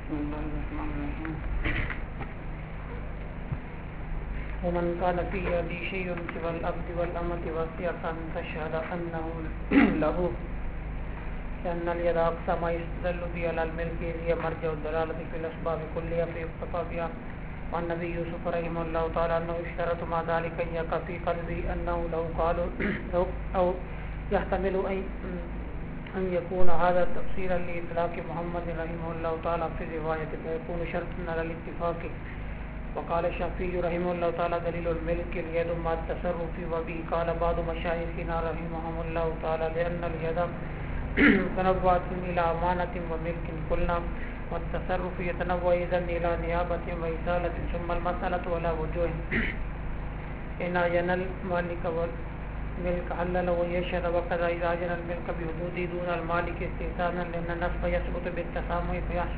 بسم الله الرحمن الرحيم. ومن كان في يده شيء سوى العبد والأمة وصية أن تشهد أنه له لأن اليد أقصى ما يستدل به على الملك هي مرجع الدلالة في الأسباب كلها فيقتضى بها. وعن نبي يوسف رحمه الله تعالى أنه اشترط مع ذلك أن يقع في قلبه أنه لو قالوا أو يحتمل أن يكون هذا تفسيرا لإطلاق محمد رحمه الله تعالى في الرواية فيكون شرطا على الاتفاق. وقال الشافعي رحمه الله تعالى دليل الملك اليد مع التصرف. وبه قال بعض مشايخنا رحمهم الله تعالى لأن اليد تنوعت إلى أمانة وملك قلنا والتصرف يتنوع إذن إلى نيابة وإزالة. ثم المسألة على وجوه إن أعين المالك والملك حلل ويشهد وكذا إذا أعين الملك بحدوده دون المالك استئذانا لأن النصب يثبت بالتسامح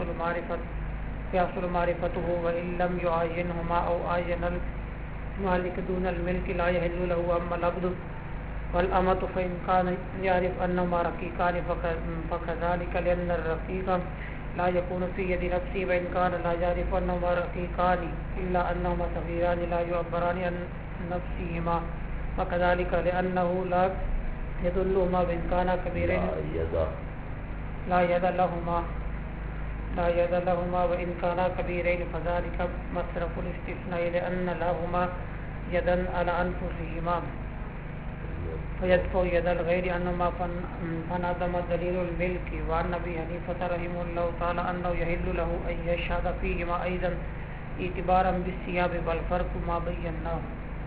فيحصل معرفته وإن لم يعاينهما أو أعين المالك دون الملك لا يحل له. أما العبد والأمة فإن كان يعرف أنهما رقيقان فكذلك لأن الرقيق لا يكون في يد نفسه وإن كان لا يعرف أنهما رقيقان إلا أنهما صغيران لا يعبران عن نفسهما فكذلك لأنه لا يدلهما وإن كان كبيرين لا يد لهما وإن كانا كبيرين فذلك مصرف الاستثناء لأن لهما يدا على أنفسهما فيدفع يد الغير أنهما فانعدم دليل الملك. وعن أبي حنيفة رحمه الله تعالى أنه يحل له أن يشهد فيهما أيضا اعتبارا بالثياب والفرق ما بيناه.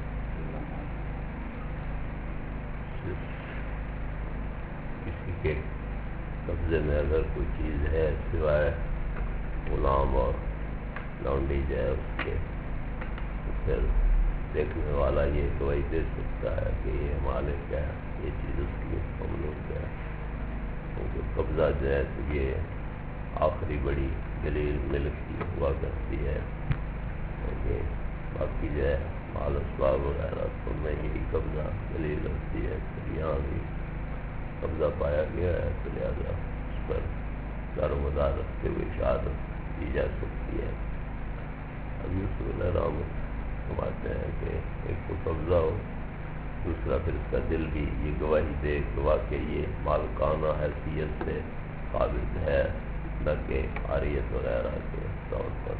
کسی کے قبضے میں اگر کوئی چیز ہے سوائے غلام اور لونڈی جائے اس کے تو پھر دیکھنے والا یہ گواہی دے سکتا ہے کہ یہ مالک ہے، یہ چیز اس کی مملوک ہے. کیونکہ قبضہ جو ہے تو یہ آخری بڑی دلیل ملک کی ہوا کرتی ہے. کیونکہ باقی جو ہے مال اسباب وغیرہ تو میں یہی قبضہ دلیل ہوتی ہے. پھر یہاں بھی قبضہ پایا گیا ہے تو لہٰذا اس پر دار و مدار رکھتے ہوئے شہادت دی جا سکتی ہے. اب یوسف علیہ السلام فرماتے ہیں کہ ایک تو قبضہ ہو، دوسرا پھر اس کا دل بھی یہ گواہی دے کہ واقعی یہ مالکانہ حیثیت سے قابل ہے نہ کہ عاریت وغیرہ کے طور پر.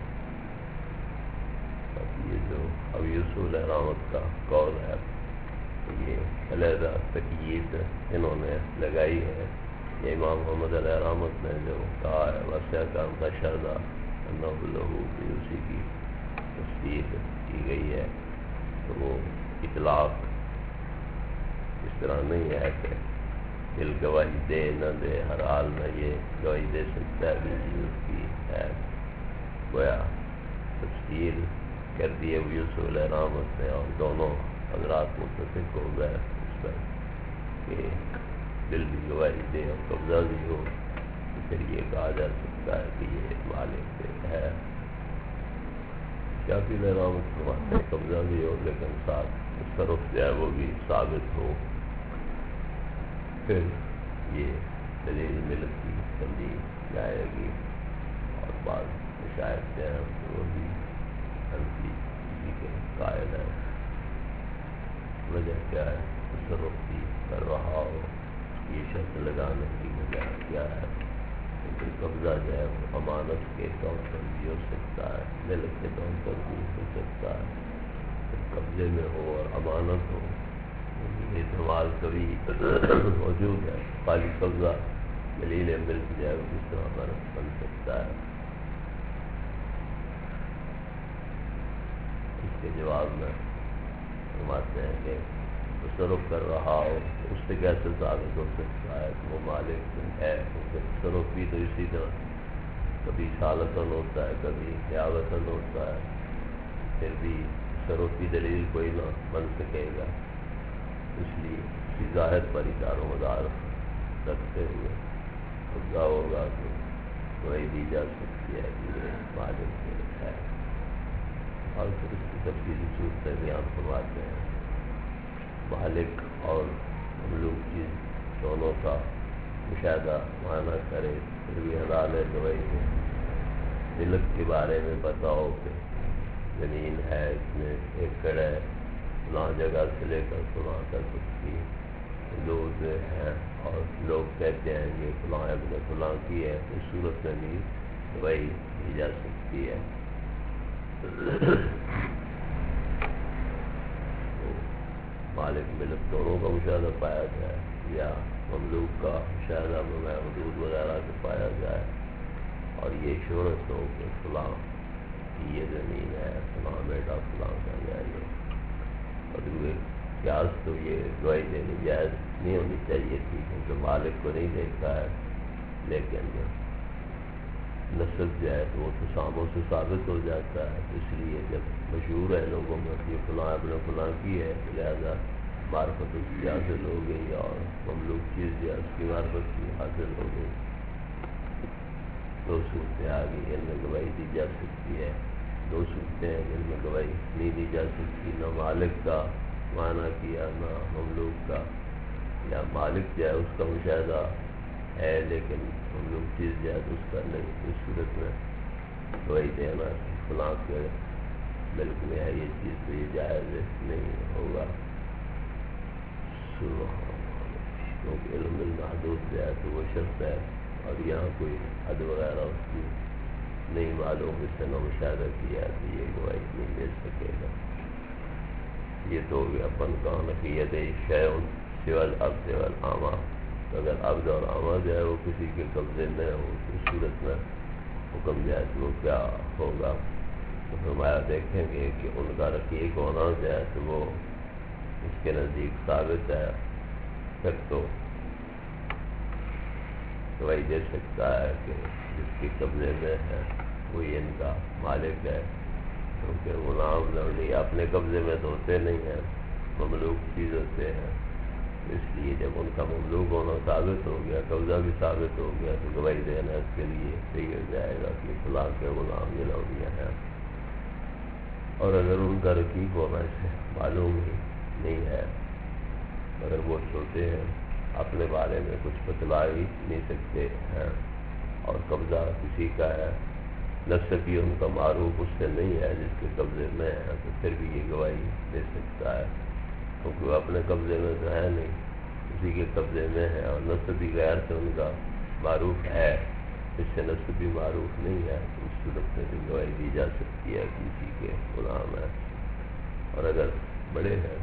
یہ جو اب یوسف علیہ السلام کا قول ہے یہ علیحدہ تقیید انہوں نے لگائی ہے. یہ امام محمد علیہ السلام نے جو کہا ہے وسیع کا ان کا شہدہ انہ لہو کہ اسی کی تصدیق کی گئی ہے تو وہ اطلاق اس طرح نہیں ہے کہ دل گواہی دے نہ دے، ہر حال میں یہ گواہی دے سکتا ہے بھی اس کی ہے. گویا تفصیل کر دیے یوسف علیہ السلام نے اور دونوں حضرات متفق ہو گئے اس پر کہ دل بھی گواہی دے اور قبضہ بھی ہو تو پھر یہ کہا جا سکتا ہے کہ یہ مالک ہے. شافعی علیہ الرحمۃ فرماتے ہیں قبضہ بھی ہو لیکن ساتھ تصرف جو ہے وہ بھی ثابت ہو پھر یہ دلیل ملک کی سمجھی جائے گی. اور بعض مشاہد جو ہیں وہ بھی حنفی اسی کے قائل ہیں. وجہ کیا ہے؟ تصرف بھی کر رہا ہو یہ شرط لگانے کی وجہ کیا ہے؟ کیونکہ قبضہ جو ہے وہ امانت کے طور پر بھی ہو سکتا ہے، ملک کے طور پر بھی ہو سکتا ہے. قبضے میں ہو اور امانت ہو یہ احتمال کبھی موجود ہے. خالی قبضہ دلیل ملک جو ہے وہ کس طرح بن سکتا ہے؟ اس کے جواب میں فرماتے ہیں کہ تصرف کر رہا ہو اس سے کیسے ثابت ہو سکتا ہے کہ وہ مالک ہے؟ کیونکہ تصرف بھی تو اسی طرح کبھی سالتاً ہوتا ہے کبھی قیاوتاً ہوتا ہے. پھر بھی تصرف کی دلیل کوئی نہ بن سکے گا. اس لیے اسی ظاہر پر ہی دار و مدار رکھتے ہوئے قبضہ ہوگا تو وہی دی جا سکتی ہے کہ یہ مالک ہے. اور پھر اس کی تفصیلی صورتیں بیان فرماتے ہیں. مالک اور مملوک چیز دونوں کا مشاہدہ معنی کرے پھر بھی حلال ہے گواہی ہے. ملک کے بارے میں پتا ہو کہ زمین ہے اس میں ایکڑ ہے فلاں جگہ سے لے کر فلاں تک اس کی حدود ہیں اور لوگ کہتے ہیں یہ فلاں ابن فلاں کی ہے، اس صورت میں بھی گواہی دی جا سکتی ہے۔ مالک ملک دونوں کا مشاہدہ پایا جائے یا مملوک کا مشاہدہ بغیر حدود وغیرہ سے پایا جائے، اور یہ شہرت ہو کہ فلاں کی یہ زمین ہے، فلاں بیٹا فلاں کا جائے، اور قیاس تو یہ گواہی دینی جائز نہیں ہونی چاہیے تھی کیونکہ مالک کو نہیں دیکھتا ہے، لیکن نسب جو ہے تو وہ تساموں سے ثابت ہو جاتا ہے۔ اس لیے جب مشہور ہے لوگوں میں کہ فلاں ابن فلاں کی ہے، لہذا معرفت اس کی حاصل ہو گئی اور مملوک چیز جو ہے اس کی معرفت کی حاصل ہو گئی۔ دو صورتیں آ گئی، ان میں گواہی دی جا سکتی ہے، دو صورتیں ہیں جن میں گواہی نہیں دی جا سکتی، نہ مالک کا معنی کیا نہ مملوک کا، یا مالک جو ہے اس کا مشاہدہ ہے لیکن مملوک چیز جو ہے اس کا نہیں، اس صورت میں گواہی دینا فلاں کے ملک میں ہے یہ چیز تو یہ جائز نہیں ہوگا، کیونکہ علم المحدود جو ہے تو وہ شخص ہے اور یہاں کوئی حد وغیرہ اس کی نہیں معلوم، اس سے نہ مشاہدہ کیا تو یہ گواہی نہیں دے سکے گا۔ یہ تو اپن کہاں کہ ید شیء سوی العبد والامہ، اگر عبد اور امہ جو ہے وہ کسی کے قبضے میں ہو تو اس صورت میں حکم جو ہے تو وہ کیا ہوگا؟ تو فرمایا دیکھیں گے کہ ان کا رقیق ہونا جو ہے تو وہ اس کے نزدیک ثابت ہے، پھر تو گواہی دے سکتا ہے کہ جس کے قبضے میں ہے وہی ان کا مالک ہے، کیونکہ غلام لوڈی اپنے قبضے میں تو ہوتے نہیں ہیں، مملوک چیز ہوتے ہیں، اس لیے جب ان کا مملوک ہونا ثابت ہو گیا، قبضہ بھی ثابت ہو گیا تو گواہی دینا اس کے لیے صحیح ہو جائے گا کہ فلاں کے غلام یہ لوڈیاں ہیں۔ اور اگر ان کا رقیق ہونا اسے معلوم ہی نہیں ہے، اگر وہ چھوٹے ہیں اپنے بارے میں کچھ بتلا ہی نہیں سکتے ہیں اور قبضہ کسی کا ہے، نسب بھی ان کا معروف اس سے نہیں ہے جس کے قبضے میں ہے، تو پھر بھی یہ گواہی دے سکتا ہے، کیونکہ وہ اپنے قبضے میں تو ہے نہیں، کسی کے قبضے میں ہے، اور نسب بھی غیر سے ان کا معروف ہے، اس سے نسب بھی معروف نہیں ہے، تو اس صورت میں بھی گواہی دی جا سکتی ہے کسی کے غلام ہے۔ اور اگر بڑے ہیں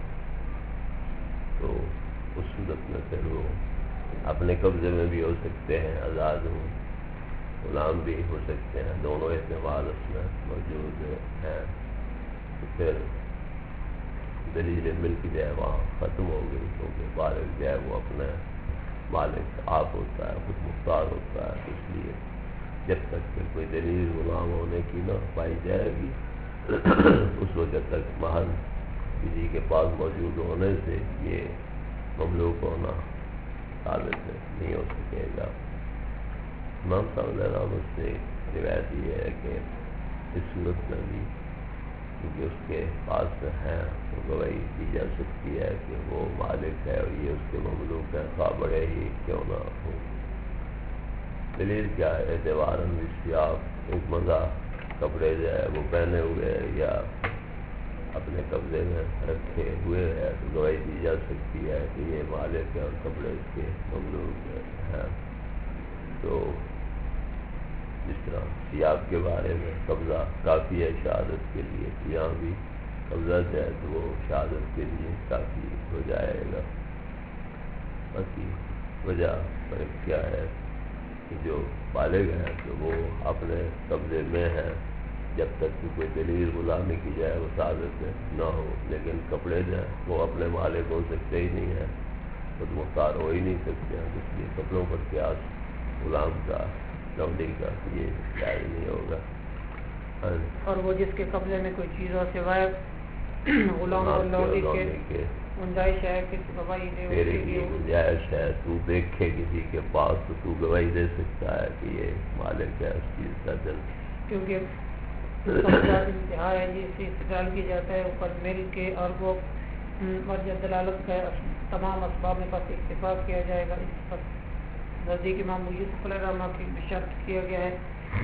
تو اس صورت میں پھر وہ اپنے قبضے میں بھی ہو سکتے ہیں، آزاد ہوں، غلام بھی ہو سکتے ہیں، دونوں احتمال اس میں موجود ہیں، تو پھر دلیل ملک جو ہے وہاں ختم ہو گئی، کیونکہ بالغ جو ہے وہ اپنا مالک آپ ہوتا ہے، خود مختار ہوتا ہے، اس لیے جب تک کہ کوئی دلیل غلام ہونے کی نہ پائی جائے گی اس وقت تک محل کسی کے پاس موجود ہونے سے یہ مملوک ہونا ثابت نہیں ہو سکے گا۔ امام صاحب علیہ رحمۃ سے روایت یہ ہے کہ اس صورت میں بھی کیونکہ اس کے پاس میں ہیں تو گواہی دی جا سکتی ہے کہ وہ مالک ہے اور یہ اس کے مملوک ہے، خواہ بڑے ہی کیوں نہ ہو۔ دلیل کیا ہے؟ اعتباراً اشتیاق ایک مزہ کپڑے جو ہے وہ پہنے ہوئے یا اپنے قبضے میں رکھے ہوئے ہے تو گواہی دی جا سکتی ہے کہ یہ مالک ہے اور کپڑے اس کے مملوک ہیں۔ تو جس طرح سیاب کے بارے میں قبضہ کافی ہے شہادت کے لیے، یہاں بھی قبضہ جو ہے تو وہ شہادت کے لیے کافی ہو جائے گا۔ باقی وجہ فرق کیا ہے کہ جو بالغ ہیں تو وہ اپنے قبضے میں ہیں جب تک کہ کوئی دلیل غلامی کی جائے وہ ثابت نہ ہو، لیکن کپڑے جو ہیں وہ اپنے مالک ہو سکتے ہی نہیں ہیں، خود مختار ہو ہی نہیں سکتے ہیں، اس لیے کپڑوں پر قیاس غلام کا لوڈی کا یہ جائز نہیں ہوگا۔ اور وہ جس کے قبضے میں کوئی چیز ہو سوائے غلام اور لوڈی کے گنجائش ہے کہ گواہی دے، تیرے لیے گنجائش ہے، تو دیکھے کسی کے پاس تو تو گواہی دے سکتا ہے کہ یہ مالک ہے اس چیز کا دل، کیونکہ قبضہ انتہا ہے جس سے استقلال کی جاتا ہے اوپر مل کے، اور وہ مرجع دلالت کا تمام اسباب میں پاس اتفاق کیا جائے گا، اس پر نزدیک امام ابو یوسف علیہ الرحمہ کی شرط کیا گیا ہے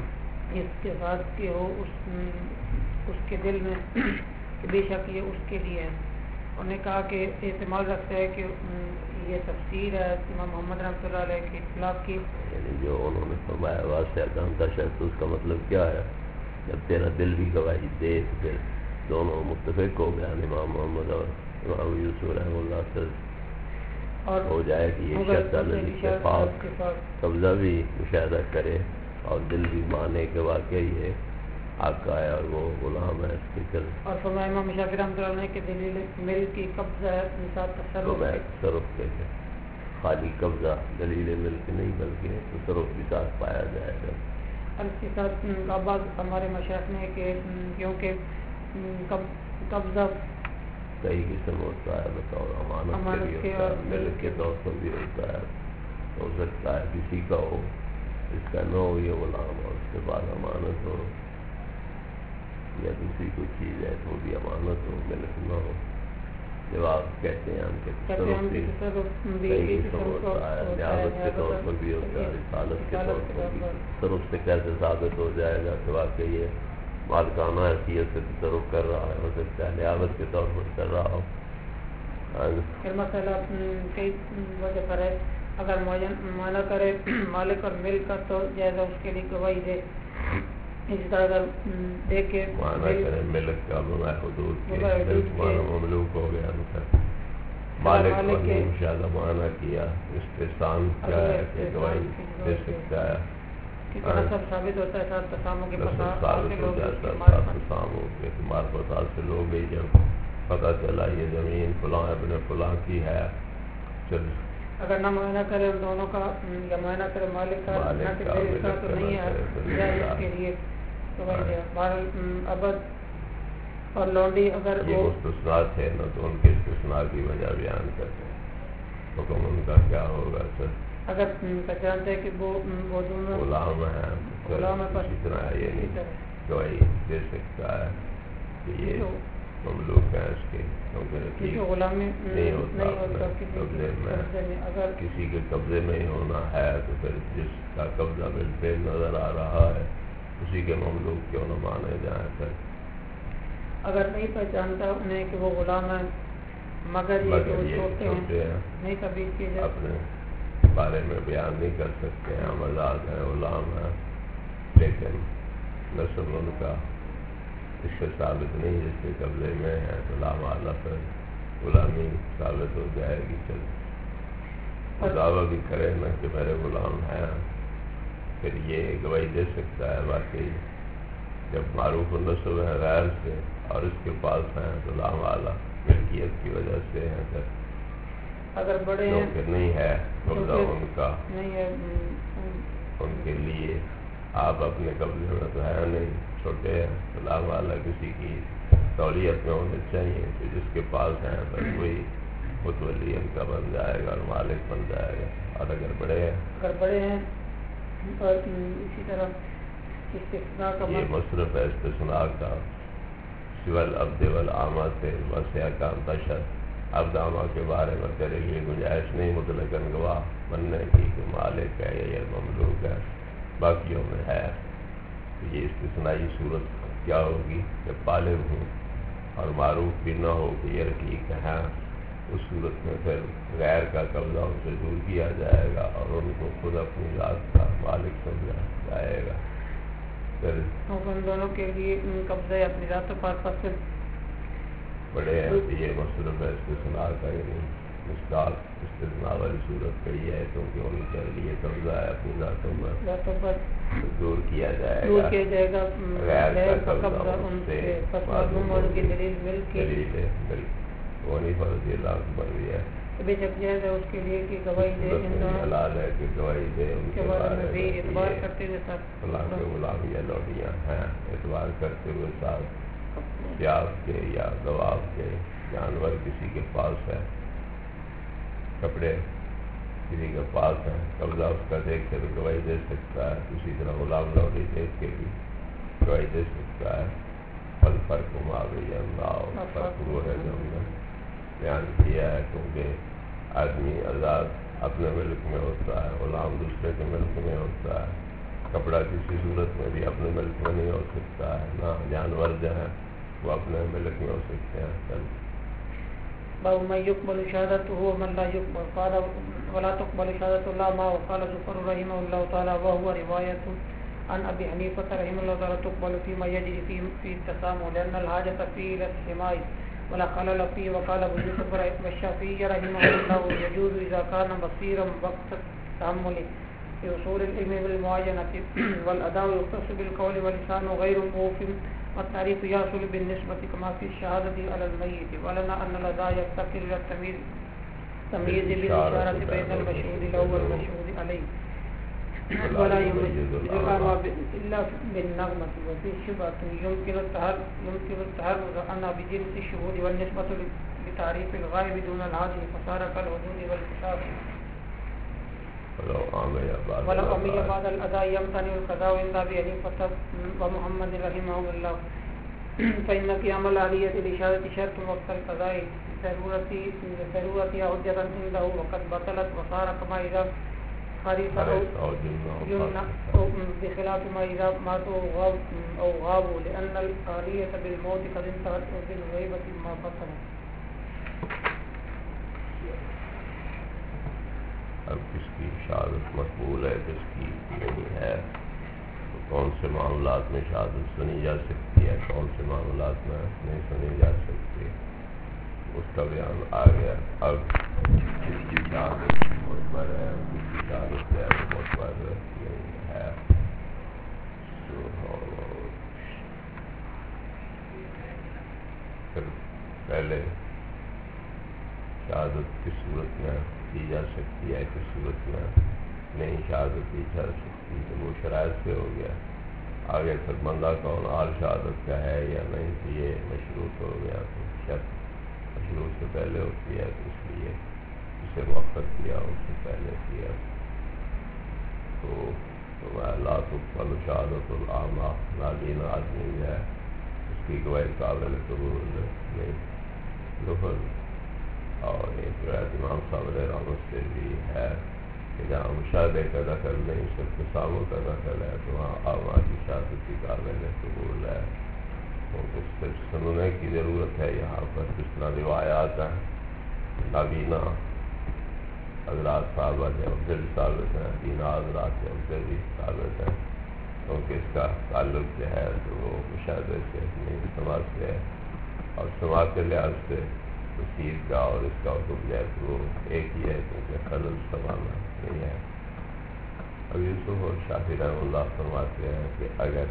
اس کے ساتھ کہ وہ اس کے دل میں کہ بے شک یہ اس کے لیے ہے. انہوں نے کہا کہ احتمال رکھتا ہے کہ یہ تفسیر ہے امام محمد رحمۃ اللہ علیہ کے اطلاق کی. یعنی جو انہوں نے فرمایا واسطہ کام تھا شاید اس کا مطلب کیا ہے؟ جب تیرا دل بھی گواہی دے تو پھر دونوں متفق ہو گیا امام محمد اور امام یوسف رحمہ اللہ سے اور ہو جائے کہ یہ شخص الذی کے پاس قبضہ بھی مشاہدہ کرے اور دل بھی مانے کہ واقعی یہ آقا ہے اور وہ غلام ہے اس کے کل. اور فرمایا امام شافعی رحمۃ اللہ علیہ کہ دلیل ملک کی قبضہ ہے نصاب تصرف کے خالی قبضہ دلیل ملک نہیں بلکہ تصرف بھی ساتھ پایا جائے گا. اور اس کے ساتھ بعض ہمارے مشائخ نے کہ کیونکہ قبضہ کئی قسم ہوتا ہے بطور امانت کے بھی ہوتا ہے ملک کے طور پر بھی ہوتا ہے. ہو سکتا ہے کسی کا ہو اس کا نہ ہو یہ غلام اور اس کے بعد امانت ہو یا دوسری کوئی چیز ہے تو بھی امانت ہو ملک نہ ہو. جب آپ کہتے ہیں ہم تصرف کئی قسم ہوتا ہے نیابت کے طور پر بھی ہوتا ہے رسالت کے طور پر بھی. تصرف سے کیسے ثابت ہو جائے گا کہ واقعی یہ مالکانہ حیثیت سے تصرف کر رہا ہے. ہو سکتا ہے نیابت کے طور پر کر رہا ہو. پھر مسئلہ کئی وجہ پر ہے. اگر معائنہ کرے مالک اور ملک کا تو جائزہ اس کے لیے گواہی دے. اسی طرح اگر دیکھے معائنہ کرے ملک کا بغیر حدود کے مملوک ہو گیا مالک نے مشاہدہ معائنہ کیا استحسان کیا ہے کہ گواہی دے سکتا ہے. سب ثابت ہوتا ہے ساتھ تساموں کے معرفت حاصل ہو گئی. جب پتہ چلا یہ زمین فلاں ابن فلاں کی ہے. اگر نہ معائنہ کرے ان دونوں کا یا معائنہ کرے مالک کا تو نہیں ہے اس کے لیے ابد اور لونڈی اگر یہ مستثنات ہے نہ تو ان کے استثناء کی وجہ بیان کرتے ہیں. حکم ان کا کیا ہوگا سر؟ اگر پہچانتے ہیں کہ وہ دونوں غلام ہیں اسی طرح یہ نہیں گواہی دے سکتا ہے کہ یہ مملوک ہے اس کے کیونکہ غلامی نہیں ہوتا قبضے میں. اگر کسی کے قبضے میں ہی ہونا ہے تو پھر جس کا قبضہ بالفعل نظر آ رہا ہے اسی کے مملوک کیوں نہ مانے جائیں. پھر اگر نہیں پہچانتا انہیں کہ وہ غلام ہے مگر یہ چھوٹے ہیں نہیں کبھی اپنے بارے میں بیان نہیں کر سکتے ہیں. ہم آزاد ہیں غلام ہیں لیکن نسل ان کا اس سے ثابت نہیں جس کے قبضے میں ہے تو لامعلہ پر غلامی ثابت ہو جائے گی. چل دعویٰ بھی کرے نا کہ میرے غلام ہیں پھر یہ گواہی دے سکتا ہے. باقی جب معروف النسب ہے غیر سے اور اس کے پاس ہیں تو لامعلہ ملکیت کی وجہ سے ہیں. پھر اگر بڑے ہیں پھر نہیں ہے قبضہ ان کا نہیں ہے ان کے لیے آپ اپنے قبضے میں تو ہے نہیں چھوٹے ہیں تو لامعلہ کسی کی تولیت میں ہونے چاہیے کہ جس کے پاس ہیں بس وہی متولی ان کا بن جائے گا اور مالک بن جائے گا. اور اگر بڑے ہیں اور اسی طرح استثناء کا یہ مصرف ہے استثناء کا سوى العبد والعامہ سے وسیع کا بشر عبد عامہ کے بارے میں تیرے لیے گنجائش نہیں مطلقاً گواہ بننے کی کہ مالک ہے یا مملوک ہے. باقیوں میں ہے. یہ استثنائی صورت کیا ہوگی کہ بالغ ہوں اور معروف بھی نہ ہو کہ یہ رقیق ہے. اس صورت میں پھر غیر کا قبضہ ان سے دور کیا جائے گا اور ان کو خود اپنی ذات کا مالک سمجھا جائے گا. پھر ان دونوں کے لیے قبضہ اپنی ذات پر پسند بڑے ہیں تو یہ مصرف ہے استثناء کا یعنی استثناء والی صورت کا یہ ہے کیونکہ ان کے لیے قبضہ ہے اپنی ذاتوں پر دور کیا جائے گا. غیر کا قبضہ ان سے معلوم ہو کی دلیل وہ نہیں فرضی اللہ اکبر بھی ہے. بے شک جائز ہے اس کے لیے کہ گواہی دے ان دونوں حلال ہے کہ گواہی دے ان کے بارے میں بھی اعتبار کرتے ہوئے ساتھ اللہ کے غلام یا لوڈیاں ہیں اعتبار کرتے ہوئے ساتھ پیاز کے یا گواب کے جانور کسی کے پاس ہے کپڑے کسی کے پاس ہیں قبضہ اس کا دیکھ کے تو گواہی دے سکتا ہے. اسی طرح غلام لوڈی دیکھ کے بھی گواہی دے سکتا ہے. پل فرق فرق وہ ہے جو ہم نے بیان کیا ہے کیونکہ آدمی آزاد اپنے ملک میں ہوتا ہے غلام دوسرے کے ملک میں ہوتا ہے. کپڑا کسی صورت میں بھی اپنے ملک میں نہیں ہو سکتا ہے، نہ جانور جو ہیں وہ اپنے ملک میں ہو سکتے ہیں. باب من يقبل شهادته ومن لا يقبل. قال ولا تقبل شهادة الله ما وقال زفر رحمه الله تعالى وهو رواية عن أبي حنيفة رحمه الله تعالى تقبل فيما يجري في التسامح لأن الحاجة فيه إلى السماع ولا خلل فيه. وقال أبو يوسف والشافعي رحمه الله يجوز إذا كان بصيرا وقت التأمل في أصول العلم بالمعاينة والأداء يختص بالقول واللسان غير موفٍ والتعريف يحصل بالنسبة كما في الشهادة على الميت. ولنا أن الأداء يفتقر إلى التمييز بالإشارة بين المشهود له والمشهود عليه ولا يميز الأعمى إلا بالنغمة. وفي شبهة يمكن التحرز عنها بجنس الشهود والنسبة بتعريف الغائب دون العاجل فصار كالحدود والكتاب. ولو أمي بعد الأداء يمتنع القضاء عند أبي حنيفة ومحمد رحمه الله فإن قيام الآلية لإشارة شرط وقت القضاء ضرورتها حجة عنده وقد بطلت وصار كما إذا خريف أو جنة بخلاف ما إذا ماتوا أو غابوا لأن الآلية بالموت قد انتهت وبالغيبة ما بطلت. اب کس کی شہادت مقبول ہے کس کی نہیں ہے، تو کون سے معاملات میں شہادت سنی جا سکتی ہے، کون سے معاملات میں نہیں سنی جا سکتی، اس کا بیان آ گیا. اب کس کی شہادت معتبر ہے کس کی شہادت ہے وہ معتبر نہیں ہے. پھر پہلے شہادت کس صورت میں دی جا سکتی ہے کس صورت میں نہیں شہادت دی جا سکتی، تو وہ شرائط سے ہو گیا. آگے پھر بندہ کون حال شہادت کا ہے یا نہیں، تو یہ مشروط ہو گیا. تو شرط مشروط سے پہلے ہوتی ہے، تو اس لیے اسے موقع کیا اس سے پہلے کیا. تو لا تقبل شہادت العامہ، نابینا آدمی جو ہے اس کی گواہی قابل قبول نہیں. لفظ اور ایک روایت امام صاحب علیہ رحمت سے بھی ہے کہ جہاں مشاہدے کا دخل نہیں صرف تسامح کا دخل ہے تو وہاں عامہ کی شہادت کی قابل قبول ہے. تو اس سے سننے کی ضرورت ہے یہاں پر. جس طرح روایات ہیں نابینا حضرات صاحبہ کے افضل ثابت ہیں، بینا حضرات کے افضل بھی ثابت ہیں، کیونکہ اس کا تعلق جو ہے تو وہ مشاہدے سے نہیں سماع سے ہے، اور سماع کے لحاظ سے تصیر کا اور اس کا حکم جو ہے تو وہ ایک ہی ہے کیونکہ خلل سمانا نہیں ہے. اب یوسف اور شافعی رحمہ اللہ فرماتے ہیں کہ اگر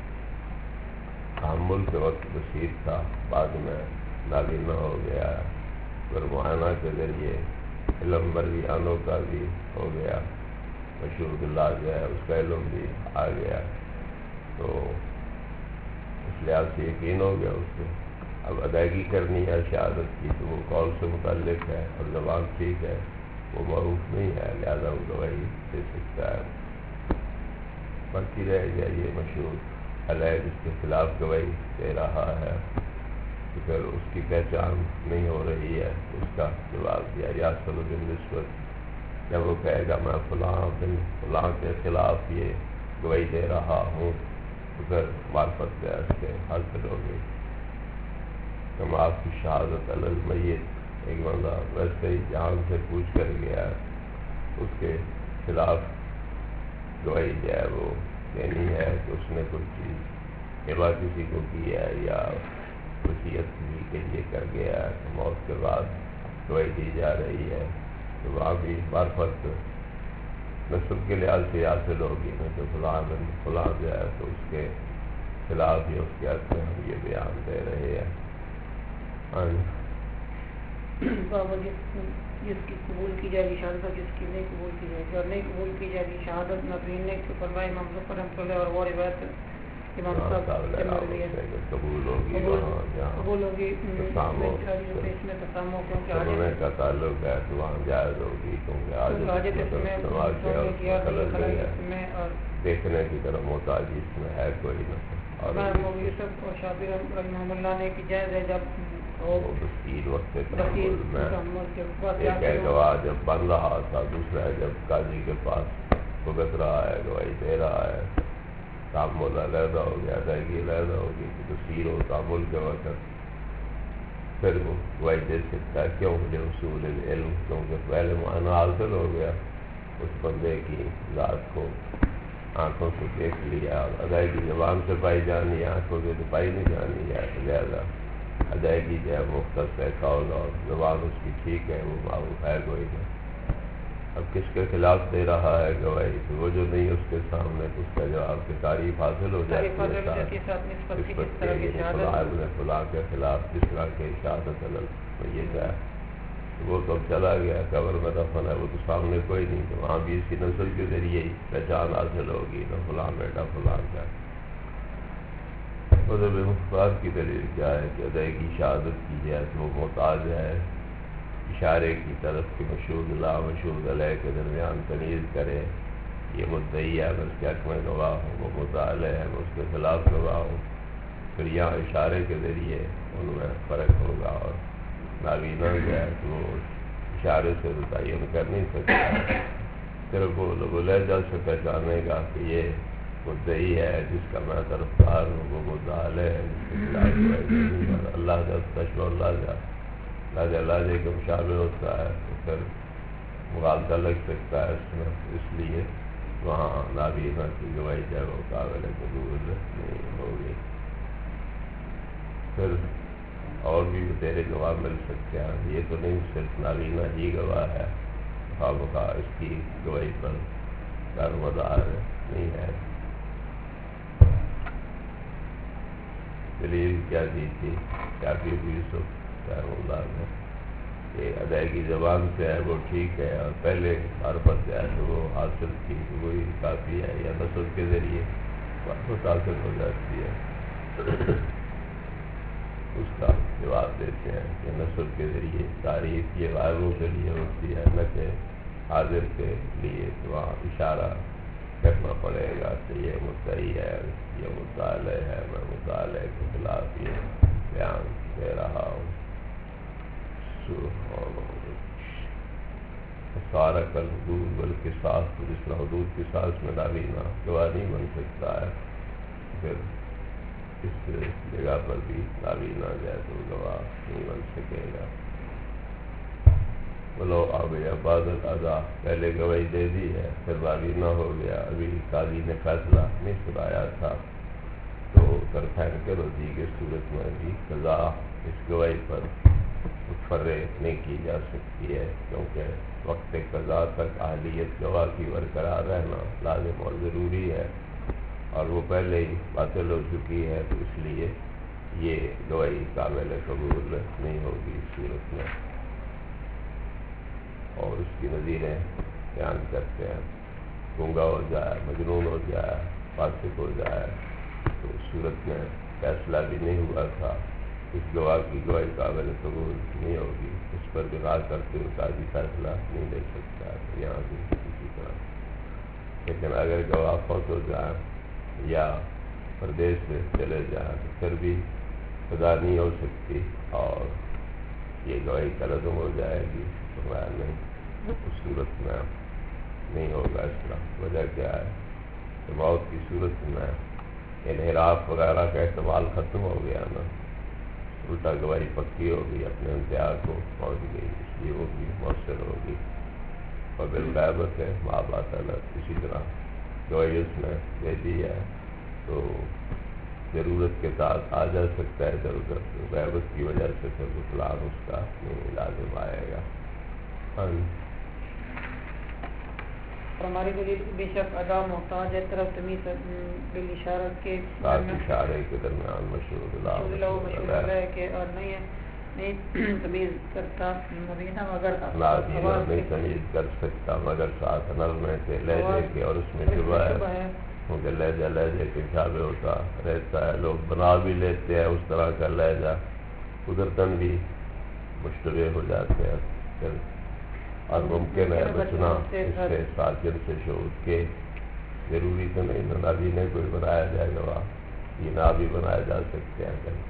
تحمل کے وقت تصیر تھا بعد میں نابینا ہو گیا، پھر معائنہ کے ذریعے علم مرویانوں کا بھی ہو گیا، مشہود اللہ جو ہے اس کا علم بھی آ گیا، تو اس لحاظ سے یقین ہو گیا اس سے. اب ادائیگی کرنی ہے شہادت کی تو وہ قول سے متعلق ہے اور زبان ٹھیک ہے وہ معروف نہیں ہے، لہذا وہ گواہی دے سکتا ہے. باقی رہ گیا یہ مشہور علیہ جس کے خلاف گواہی دے رہا ہے، تو پھر اس کی پہچان نہیں ہو رہی ہے، اس کا جواب دیا یا سلو بن نسبت. جب وہ کہے گا میں فلاں بن فلاں کے خلاف یہ گواہی دے رہا ہوں تو پھر معرفت جو ہے اس کے حاصل ہوگی. ہم آپ کی شہادت علی المیت، ایک بندہ ویسے ہی جان سے پوچھ کر گیا اس کے خلاف گواہی جو ہے وہ دینی ہے کہ اس نے کوئی چیز ہبہ کسی کو کی ہے یا وصیت کسی کے لیے کر گیا ہے تو موت کے بعد گواہی دی جا رہی ہے، تو وہاں بھی معرفت نسب کے لحاظ سے حاصل ہوگی نا کہ فلاں بن فلاں جو ہے تو اس کے خلاف ہی اس کے حق میں ہم یہ بیان دے رہے ہیں. بابا جس کی قبول کی جائے گی شہادت جس کی نہیں قبول کی جائے گی، اور نہیں قبول کی جائے گی شہادت نبرین نے فرمایا امام ظفر رحمۃ اللہ اور وہ روایت امام صاحب سے مروی ہے قبول ہوگی قبول ہوگی اس میں تسامح کیونکہ حاجت کا تعلق ہے تو وہاں جائز ہوگی کیونکہ حاجت میں اور دیکھنے کی طرف محتاج اس میں ہے کوئی نہ. اور یوسف اور شافعی رحمہ اللہ نے کہ جائز ہے جب بصیر وقت تحمل میں ایک ہے گواہ جب بن رہا تھا، دوسرا ہے جب قاضی کے پاس بھگت رہا ہے، گواہی دے رہا ہے، تعامل علیحدہ ہو گیا، ادائیگی علیحدہ ہوگی، تصویر و تعامل کے وقت پھر وہ گواہی دے سکتا ہے. کیوں؟ حصول علم، کیونکہ پہلے معنی حاصل ہو گیا، اس بندے کی ذات کو آنکھوں سے دیکھ لیا، اور ادائیگی زبان سے پائی جانی، آنکھوں سے تو پائی نہیں جانی ہے. لہٰذا ادائیگی جو ہے مختص ہے، قول اور زبان اس کی ٹھیک ہے، وہ معروف ہے کوئی نہیں. اب کس کے خلاف دے رہا ہے گواہی؟ تو وہ جو نہیں اس کے سامنے، تو اس کا جواب کی تعریف حاصل ہو جاتی ہے، نسبت کے فلاں ابن فلاں کے خلاف جس طرح کے شہادت المیت ہے. وہ تو اب چلا گیا، قبر میں دفن ہے، وہ تو سامنے کوئی نہیں، تو وہاں بھی اس کی نسل کے ذریعے ہی پہچان حاصل ہوگی، نہ فلاں بیٹا فلاں کا. مذہب مختار کی دلیل کیا ہے کہ ادائیگی شہادت کی جائے تو وہ محتاج ہے اشارے کی طرف کہ مشہود لا مشہود علیہ کے درمیان تمیز کرے. یہ مدعی ہے، میں اس کے حق میں گواہ ہوں، وہ مدعا ہے، میں اس کے خلاف گواہ ہوں. پھر یہاں اشارے کے ذریعے ان میں فرق ہوگا، اور نابینا جو ہے تو وہ اشارے سے تعین کر نہیں سکتا. صرف وہ لہجہ سے پہچانے گا کہ یہ مدعی ہے جس کا میں طرفدار ہوں، وہ مدعا ہے جس کے خلاف اللہ جب تشبہ لہجہ کا مشابہ ہوتا ہے تو پھر مغالطہ لگ سکتا ہے اس میں. اس لیے وہاں نابینا کی گواہی جو ہے وہ قابل قبول نہیں ہوگی. پھر اور بھی تیرے گواہ مل سکتے ہیں، یہ تو نہیں صرف نابینا ہی گواہ ہے، خواہ اس کی گواہی پر دارمدار نہیں ہے. دلیل کیا دی تھی شافعی یوسف رحمہ اللہ نے کہ ادائیگی زبان سے ہے وہ ٹھیک ہے، اور پہلے معرفت جو ہے تو وہ حاصل کی تو وہی کافی ہے، یا نسل کے ذریعے معرفت حاصل ہو جاتی ہے. اس کا جواب دیتے ہیں کہ نسل کے ذریعے تعریف یہ غائبوں کے لیے ہوتی ہے، نہ کہ حاضر کے لیے. تو وہاں اشارہ کرنا پڑے گا کہ یہ مدعی ہے، یہ مطالعہ ہے، میں مطالعے کے خلاف یہ بیان دے رہا ہوں. سارا کل حدود بلکہ ساس کو جس طرح حدود کی ساس میں نابینا گواہ نہیں بن سکتا ہے، پھر اس جگہ پر بھی نابینا جائے تو گواہ نہیں بن سکے گا. بولو اب یا بادل ادا پہلے گواہی دے دی ہے، پھر نابینا ہو گیا، ابھی قاضی نے فیصلہ نہیں سنایا تھا، تو ترفین کر دی کہ صورت میں بھی قضا اس گواہی پر متفرع نہیں کی جا سکتی ہے، کیونکہ وقت قضا تک اہلیت گواہ کی برقرار رہنا لازم اور ضروری ہے، اور وہ پہلے ہی باطل ہو چکی ہے. تو اس لیے یہ گواہی قابل قبول نہیں ہوگی اس صورت میں. اور اس کی نظیریں بیان کرتے ہیں، گنگا ہو جائے، مجنون ہو جائے، فاسق ہو جائے، تو اس صورت میں فیصلہ بھی نہیں ہوا تھا، اس گواہ کی گواہی قابل قبول نہیں ہوگی، اس پر بنا کرتے ہوئے قاضی فیصلہ نہیں لے سکتا. یہاں بھی اسی طرح. لیکن اگر گواہ فوت ہو جائے یا پردیش سے چلے جائیں تو پھر بھی قضا نہیں ہو سکتی، اور یہ گواہی کا رزم ہو جائے گی. نہیں، اس صورت میں نہیں ہوگا. اس طرح وجہ کیا ہے کہ موت کی صورت میں انحراف وغیرہ کا احتمال ختم ہو گیا نا، الٹا گواہی پکی ہوگی، اپنے انتہا کو پہنچ گئی، اس لیے وہ بھی مؤثر ہوگی. اور بالغیبت ہے ماں بات الگ، اسی طرح گواہی اس نے دے دی ہے تو ضرورت کے ساتھ آ جا سکتا ہے ادھر ادھر، تو غیبت کی وجہ سے پھر بطلان اس کا نہیں لازم آئے گا. اور ہماری دلیل بے شک ادا محتاج ہے طرف تمیز بالاشارت کے ساتھ اشارے کے درمیان مشہور ہے کہ اور نہیں ہے، نہیں تمیز کرتا مبینہ مگر نہیں تمیز کر سکتا مگر ساتھ نظمیں سے لہجے کے، اور اس میں شبہ ہے کیونکہ لہجہ لہجے کے مشابہ ہوتا رہتا ہے. لوگ بنا بھی لیتے ہیں اس طرح کا لہجہ، قدرتاً بھی مشتبہ ہو جاتے ہیں پھر. اور ممکن ہے بچنا اس سے ساکن سے شعور کے، ضروری تو نہیں نابینا کوئی بنایا جائے گا، یہ نا بھی بنایا جا سکتے ہیں کہیں.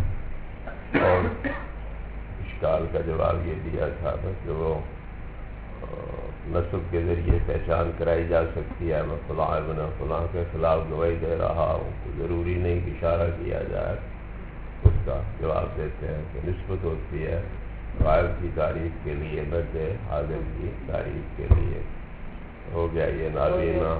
اور اشکال کا جواب یہ دیا تھا کہ وہ نسب کے ذریعے پہچان کرائی جا سکتی ہے، میں فلاں ابن فلاں کے خلاف گواہی دے رہا ہوں، تو ضروری نہیں کہ اشارہ کیا جائے، اس کا جواب دیتے ہیں کہ نسبت ہوتی ہے غائب کی تعریف کے لیے، نہ کہ حاضر کی تعریف کے لیے۔ ہو گیا یہ نابینا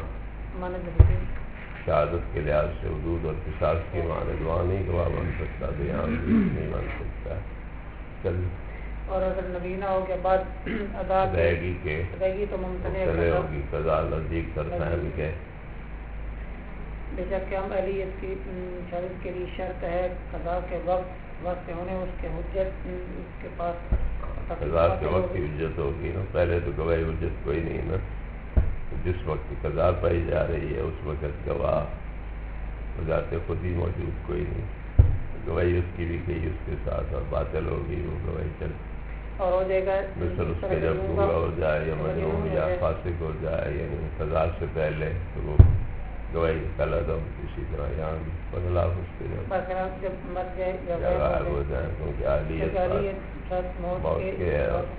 شہادت کے لحاظ سے حدود اور قصاص کی ماندوان نہیں گواہ بن سکتا، بیان بھی نہیں بن سکتا۔ اور اگر نبینا ہو کے بعد ادا رہے گی کہ تو ممتنع ہوگی قضا نزدیک تر فہم کے، بے شک کہ ہم اہلیت کی شہادت کے لیے شرط ہے قضا کے وقت ہونے اس کے حجت اس کے پاس قضا کے وقت کی حجت ہوگی نا، پہلے تو گواہی حجت کوئی نہیں نا، جس وقت قضا پائی جا رہی ہے اس وقت گواہ بذات خود ہی موجود کوئی نہیں، گواہی اس کی بھی گئی اس کے ساتھ اور باطل ہوگی وہ گواہی چل اور ہو جائے گا مثل اس کے جب گنگا ہو جائے یا مجنون یا فاسق ہو جائے، یعنی قضا سے پہلے تو وہ گواہی کل عدم، اسی طرح یہاں بھی بدلاؤ اس کے جب مر جائے یا غائب ہو جائے، کیونکہ اہلیت موت کے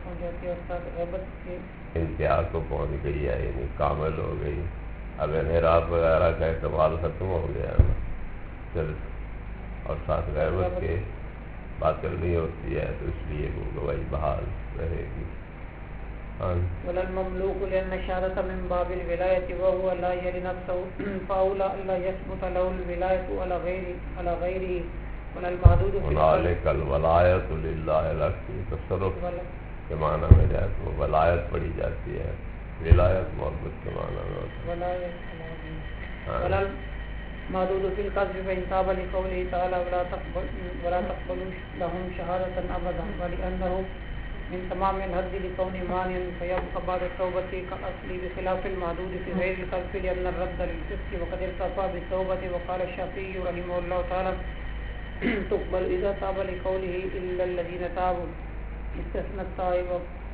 انتہا کو پہنچ گئی ہے، یعنی کامل ہو گئی، اب انحراف وغیرہ کا احتمال ختم ہو گیا نا، پھر اور ساتھ غیبت کے باطل نہیں ہوتی ہے، تو اس لیے وہ گواہی بحال رہے گی۔ وَلَلْمَمْلُوكُ لِأَنَّ الشَّهَادَةَ مِنْ بَابِ الْوِلَايَةِ وَهُوَ لَا يَلِي نَفْسَهُ فَأَوْلَى أَلَّا يَثْبُتَ لَهُ الْوِلَايَةُ عَلَى غَيْرِهِ وَلَلْمَحْدُودُ فِي هُنَالِكَ الْوَلَایَةُ لِلَّهِ الْحَقِّ، تصرف کے معنی میں جائے تو ولایت پڑھی جاتی ہے، ولایت محبت کے معنی میں ہوتا ہے۔ معدود في القذف فإن تاب لقوله تعالى ولا تقبلوا لهم شهادة أبدا، ولأنه من تمام الحد لكون مانعا فيبقى بعد التوبة كالأصل، بخلاف المعدود في غير القذف لأن الرد للفسق وقد ارتفع بالتوبة. وقال الشافعي رحمه الله تعالى تقبل إذا تاب لقوله إلا الذين تابوا، استثنى التائب.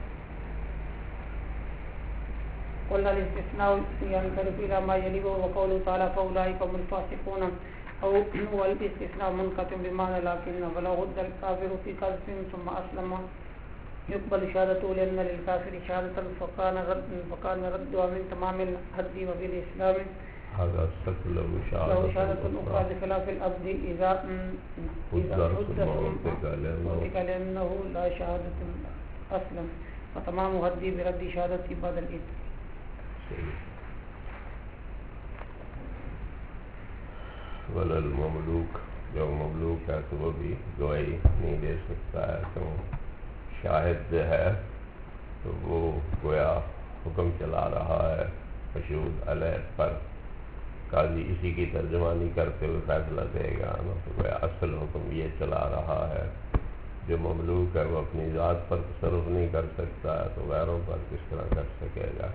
قلنا الاستثناء ينصرف إلى ما يليه وقوله تعالى فأولئك هم الفاسقون، أو هو الاستثناء منقطع بمعنى لكن ولو رد الكافر في قذف ثم أسلم يقبل شهادته لأن للكافر شهادة فكان ردها من تمام الحد، وفي الإسلام هذا السفل له شهادة أخرى بخلاف العبد إذا رد ثم لأنه لا شهادة أصلا، وتمام حد برد شهادة بعد الإثم. وللمملوک، جو مملوک ہے تو وہ بھی گواہی نہیں دے سکتا ہے، تو شاہد جو ہے تو وہ گویا حکم چلا رہا ہے مشہود علیہ پر، قاضی اسی کی ترجمانی کرتے ہوئے فیصلہ دے گا نا، تو گویا اصل حکم یہ چلا رہا ہے، جو مملوک ہے وہ اپنی ذات پر تصرف نہیں کر سکتا ہے تو غیروں پر کس طرح کر سکے گا۔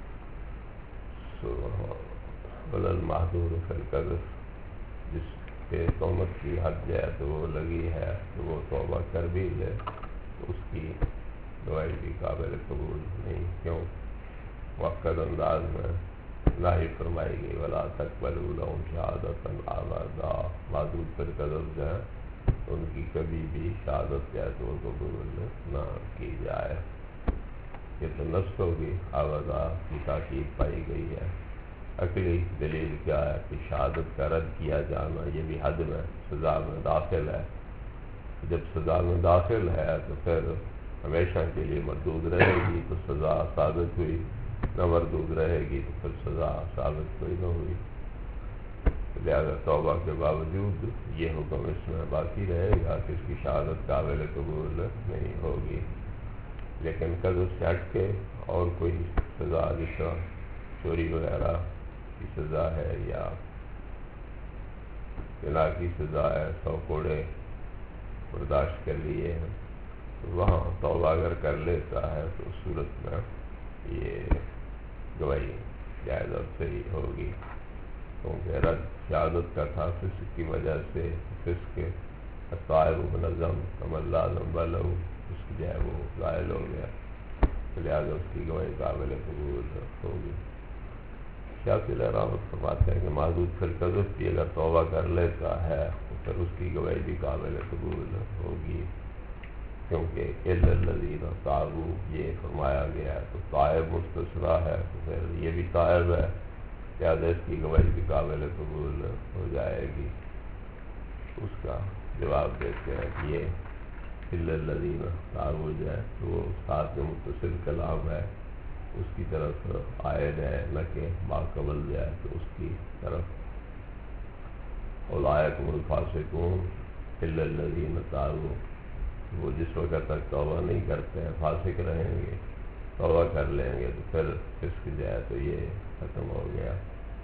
وللمحدود فی القذف، جس کے تہمت کی حد جو ہے تو وہ لگی ہے تو وہ توبہ کر بھی لے تو اس کی گواہی بھی قابل قبول نہیں، کیوں مؤکد انداز میں نہی فرمائی گئی ولا تقبلوا لهم شهادة ابدا، معدود پر قذف جو ہے ان کی کبھی بھی شہادت جو ہے تو وہ قبول نہ کی جائے، یہ تو نص ہوگی ابدا کی تاکید پائی گئی ہے۔ عقلی دلیل کیا ہے کہ شہادت کا رد کیا جانا یہ بھی حد میں سزا میں داخل ہے، جب سزا میں داخل ہے تو پھر ہمیشہ کے لیے مردود رہے گی، تو سزا ثابت ہوئی، نہ مردود رہے گی تو پھر سزا ثابت کوئی نہ ہوئی، لہذا توبہ کے باوجود یہ حکم اس میں باقی رہے گا کہ اس کی شہادت قابل قبول نہیں ہوگی۔ لیکن قذف سے ہٹ کے اور کوئی سزا جس طرح چوری وغیرہ کی سزا ہے یا زنا کی سزا ہے، 100 کوڑے برداشت کر لیے ہیں، تو وہاں توبہ اگر کر لیتا ہے تو اس صورت میں یہ گواہی جائز اور صحیح ہوگی، کیونکہ رد شہادت کا تھا فسق کی وجہ سے، فسق کے الطائب منظم کمن لا ذنب لہ، اس کی جو ہے وہ زائل ہو گیا، لہٰذا اس کی گواہی قابل قبول ہوگی۔ شافعی رحمۃ فرماتے ہیں کہ معدود فی القذف بھی اگر توبہ کر لیتا ہے تو پھر اس کی گواہی بھی قابل قبول ہوگی، کیونکہ الا الذین تابوا یہ فرمایا گیا ہے تو تائب مستثنیٰ ہے، تو پھر یہ بھی تائب ہے، لہٰذا اس کی گواہی بھی قابل قبول ہو جائے گی۔ اس کا جواب دیتے ہیں کہ یہ الا الذین تابوا جو ہے تو وہ ساتھ میں متصل کلام ہے، اس کی طرف عائد ہے، نہ کہ ما قبل جو ہے تو اس کی طرف۔ اولئک هم الفاسقون الا الذین تابوا، وہ جس وقت تک توبہ نہیں کرتے ہیں فاسق رہیں گے، توبہ کر لیں گے تو پھر فسق جو ہے تو یہ ختم ہو گیا۔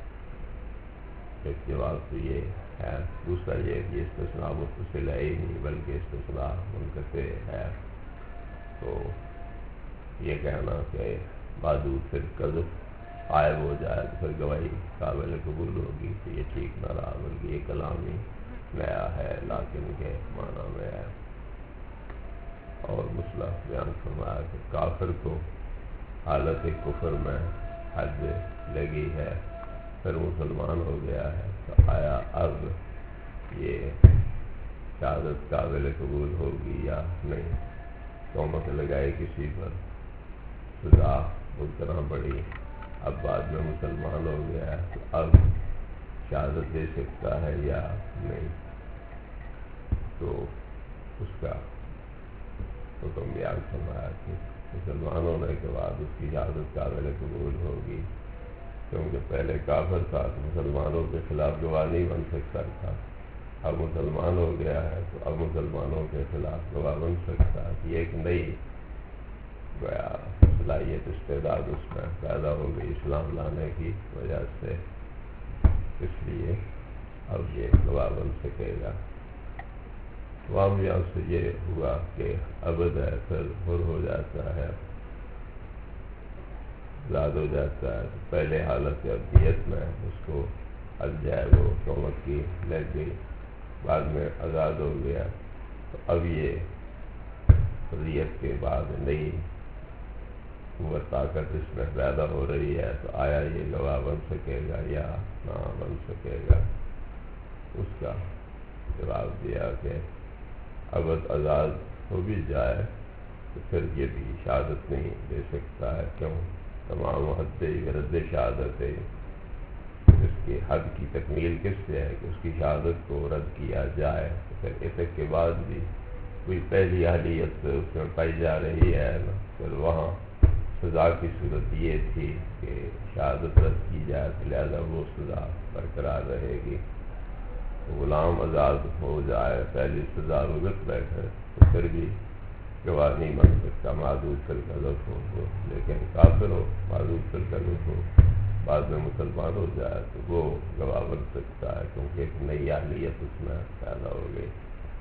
ایک جواب تو یہ ہے، دوسرا یہ کہ استثناء متصل ہے ہی نہیں بلکہ استثناء منقطع ہے، تو یہ کہنا کہ معدود پھر قذف عائب ہو جائے تو پھر گواہی قابل قبول ہوگی تو یہ ٹھیک نہ رہا، بلکہ یہ کلامی نیا ہے لیکن کے معنی میں ہے۔ اور مسئلہ بیان فرمایا کہ کافر کو حالت کفر میں حد لگی ہے، پھر مسلمان ہو گیا ہے، تو آیا اب یہ شہادت قابل قبول ہوگی یا نہیں؟ تہمت لگائی کسی پر، سزا بھگتنا پڑی، اب بعد میں مسلمان ہو گیا ہے تو اب شہادت دے سکتا ہے یا نہیں؟ تو اس کا حکم بیان فرمایا کہ مسلمان ہونے کے بعد اس کی شہادت قابل قبول ہوگی، کیونکہ پہلے کافر تھا تو مسلمانوں کے خلاف گواہ نہیں بن سکتا تھا، اب مسلمان ہو گیا ہے تو اب مسلمانوں کے خلاف گواہ بن سکتا ہے۔ یہ ایک نئی گویا صلاحیت استعداد اس میں پیدا ہو گئی اسلام لانے کی وجہ سے، اس لیے اب یہ گواہ بن سکے گا۔ واقعہ سے یہ ہوا کہ ابد ہے پھر حر ہو جاتا ہے، آزاد ہو جاتا ہے، تو پہلے حالت ابدیت میں اس کو اب جائے وہ تہمت کی لگ گئی، بعد میں آزاد ہو گیا، تو اب یہ حریت کے بعد نئی قوت طاقت اس میں پیدا ہو رہی ہے، تو آیا یہ گواہ بن سکے گا یا نہ بن سکے گا؟ اس کا جواب دیا کہ ابد آزاد ہو بھی جائے تو پھر یہ بھی شہادت نہیں دے سکتا ہے، کیوں؟ تمام حد رد شہادت ہے، اس کی حد کی تکمیل کس سے ہے کہ اس کی شہادت کو رد کیا جائے، تو پھر عتق کے بعد بھی کوئی پہلی اہلیت اس میں پائی جا رہی ہے نا، پھر وہاں سزا کی صورت یہ تھی کہ شہادت رد کی جائے تو لہٰذا وہ سزا برقرار رہے گی۔ غلام آزاد ہو جائے پہلی سزا بھگت بیٹھے تو پھر بھی گواہ نہیں بن سکتا، معدود فی القذف ہو، لیکن کافر ہو معدود فی القذف ہو بعد میں مسلمان ہو جائے تو وہ گواہ بن سکتا ہے، کیونکہ ایک نئی اہلیت اس میں پیدا ہو گئی۔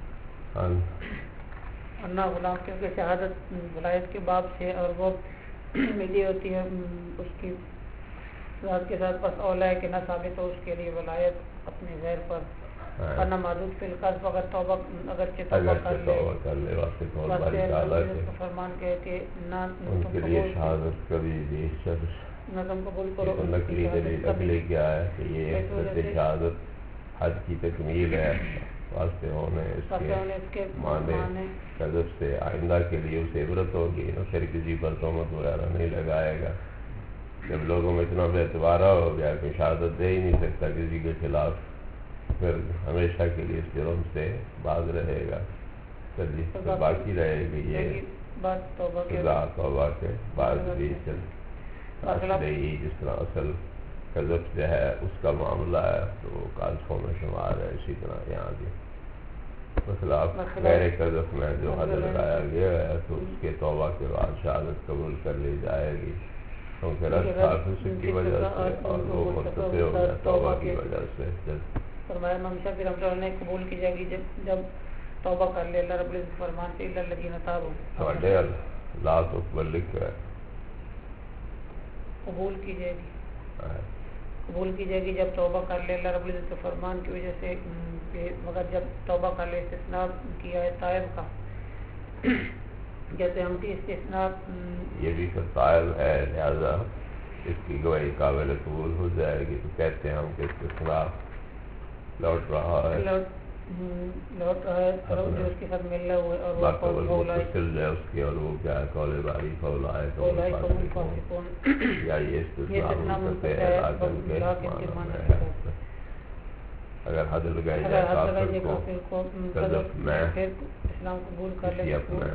ورنہ غلام کیونکہ شہادت ولایت کے باب سے اور وہ ملی ہوتی ہے اس کی ذات کے ساتھ، بس اولا ہے کہ نہ ثابت ہو اس کے لیے ولایت اپنے غیر پر، ورنہ معدود فی القذف اگر توبہ اگرچہ توبہ کر لے فرمان کہ نہ ان کے لیے شہادت کبھی بھی نہ تم قبول کرو۔ نقلی دلیل اگلی کیا ہے کہ یہ رد شہادت حد کی تکمیل ہے، واسطے ہونے اس کے معنی قذف سے آئندہ کے لیے اسے عبرت ہوگی، پھر کسی پر تہمت وغیرہ نہیں لگائے گا۔ جب لوگوں میں اتنا بے اعتبارہ ہو گیا کہ شہادت دے ہی نہیں سکتا کسی کے خلاف، پھر ہمیشہ کے لیے اس جرم سے باز رہے گا، پھر باقی رہے گی یہ سزا توبہ کے بعد بھی ہی، جس طرح اصل قذف جو ہے اس کا معاملہ ہے تو وہ قاذفوں میں شمار ہے، اسی طرح یہاں بھی بخلاف غیر قذف میں جو حد لگایا گیا ہے تو اس کے توبہ کے بعد شہادت قبول کر لی جائے گی، کیونکہ رد حافظ کی وجہ سے اور وہ مرتفع ہو گیا توبہ کی وجہ سے۔ فرمایا امام شافعی رحمۃ اللہ نے قبول کی جائے گی جب توبہ کر لے، اللہ رب العزت فرمان سے الا الذین تابوا، لا تقبل لکھا ہے قبول کی جائے گی، قبول کی جائے گی جب توبہ کر لے، اللہ رب العزت کے فرمان کی وجہ سے، مگر جب توبہ کر لے، استثناء کیا ہے طائب کا، جیسے ہم کی استثناء یہ بھی طائب ہے، لہذا اس کی گواہی قابل قبول ہو جائے گی، تو کہتے ہیں ہم کہ استثناء لوٹ رہا ہے، لوٹ رہا ہے طرف جو اس کے ساتھ مل رہا ہے اور وہ قول متصل ہے اس کے، اور وہ کیا ہے قول باری فولائے فاسقون، یا یہ استثناء منقطع ہے لیکن کے معنی ہے اگر حد لگائی جائے کافر کو قذف میں اسلام قبول کر لے اپنا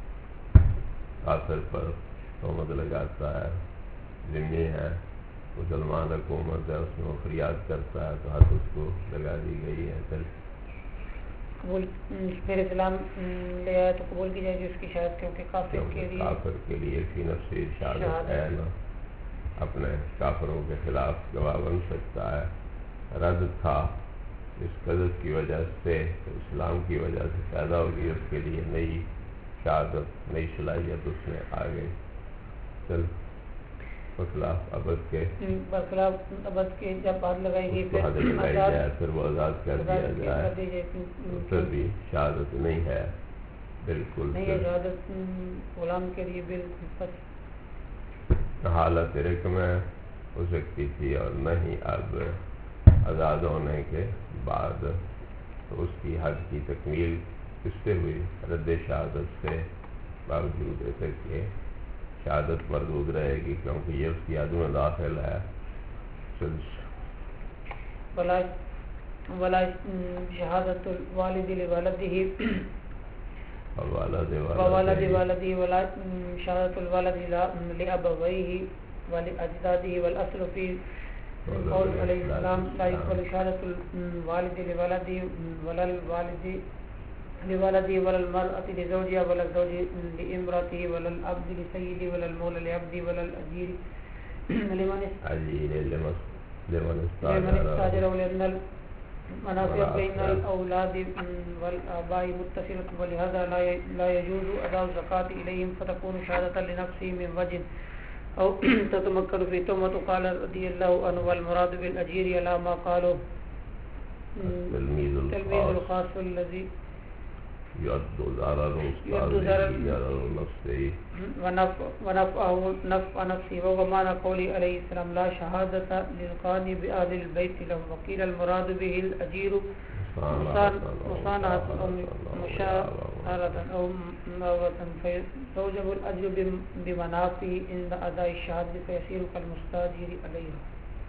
کافر پر تہمت لگاتا ہے، ذمہ ہے، مسلمان حکومت ہے، اس میں وہ فریاد کرتا ہے تو حد اس کو لگا دی گئی ہے، قبول پھر اسلام لے آیا تو قبول کی جائے گی اس کی شہادت، کیونکہ کافر کے لیے فی نفسی شہادت ہے نا، اپنے کافروں کے خلاف گواہ بن سکتا ہے، رد تھا اس قذف کی وجہ سے، اسلام کی وجہ سے پیدا ہوگی اس کے لیے نئی شہادت، نئی صلاحیت اس میں آ گئی، چل بخلاف ابد کے جب بات لگائے گی حد لگائی جائے پھر وہ آزاد کر دیا جائے پھر بھی شہادت نہیں ہے، بالکل نہیں ہے شہادت غلام کے لیے بالکل حالت رق میں ہو سکتی تھی اور نہیں اب آزاد ہونے کے بعد، تو اس کی حد کی تکمیل اس سے ہوئی رد شہادت سے، باوجود ایسے کہ شہادت مردود رہے گی کیونکہ یہ اس کی حد میں داخل ہے، ولا شہادت الوالد لولده وولد ولا شهادة الولد لأبويه ولأجداده والأصل في قول عليه السلام لا يقبل شهادة الوالد لولده ولا الوالد لولده ولا المرأة لزوجها ولا الزوج لامرأته ولا العبد لسيده ولا المولى لعبده ولا الأجير لمن استاجره، لأن المنافع بين الأولاد والآباء متصلة، ولهذا لا يجوز أداء الزكاة إليهم فتكون شهادة لنفسه من وجه أو تتمكن في تهمة. قال رضي الله عنه والمراد بالأجير على ما قالوا تلميذ الخاص الذي يؤد ضرر نفسه ونفع نفسه، وهو معنى قوله عليه السلام لا شهادة للقاني بأهل البيت له. وقيل المراد به الأجير مصانعة أو مشاهرة أو مناوة، فيوجب الأجر بمنافعه عند أداء الشهادة فيصير كالمستأجر عليها.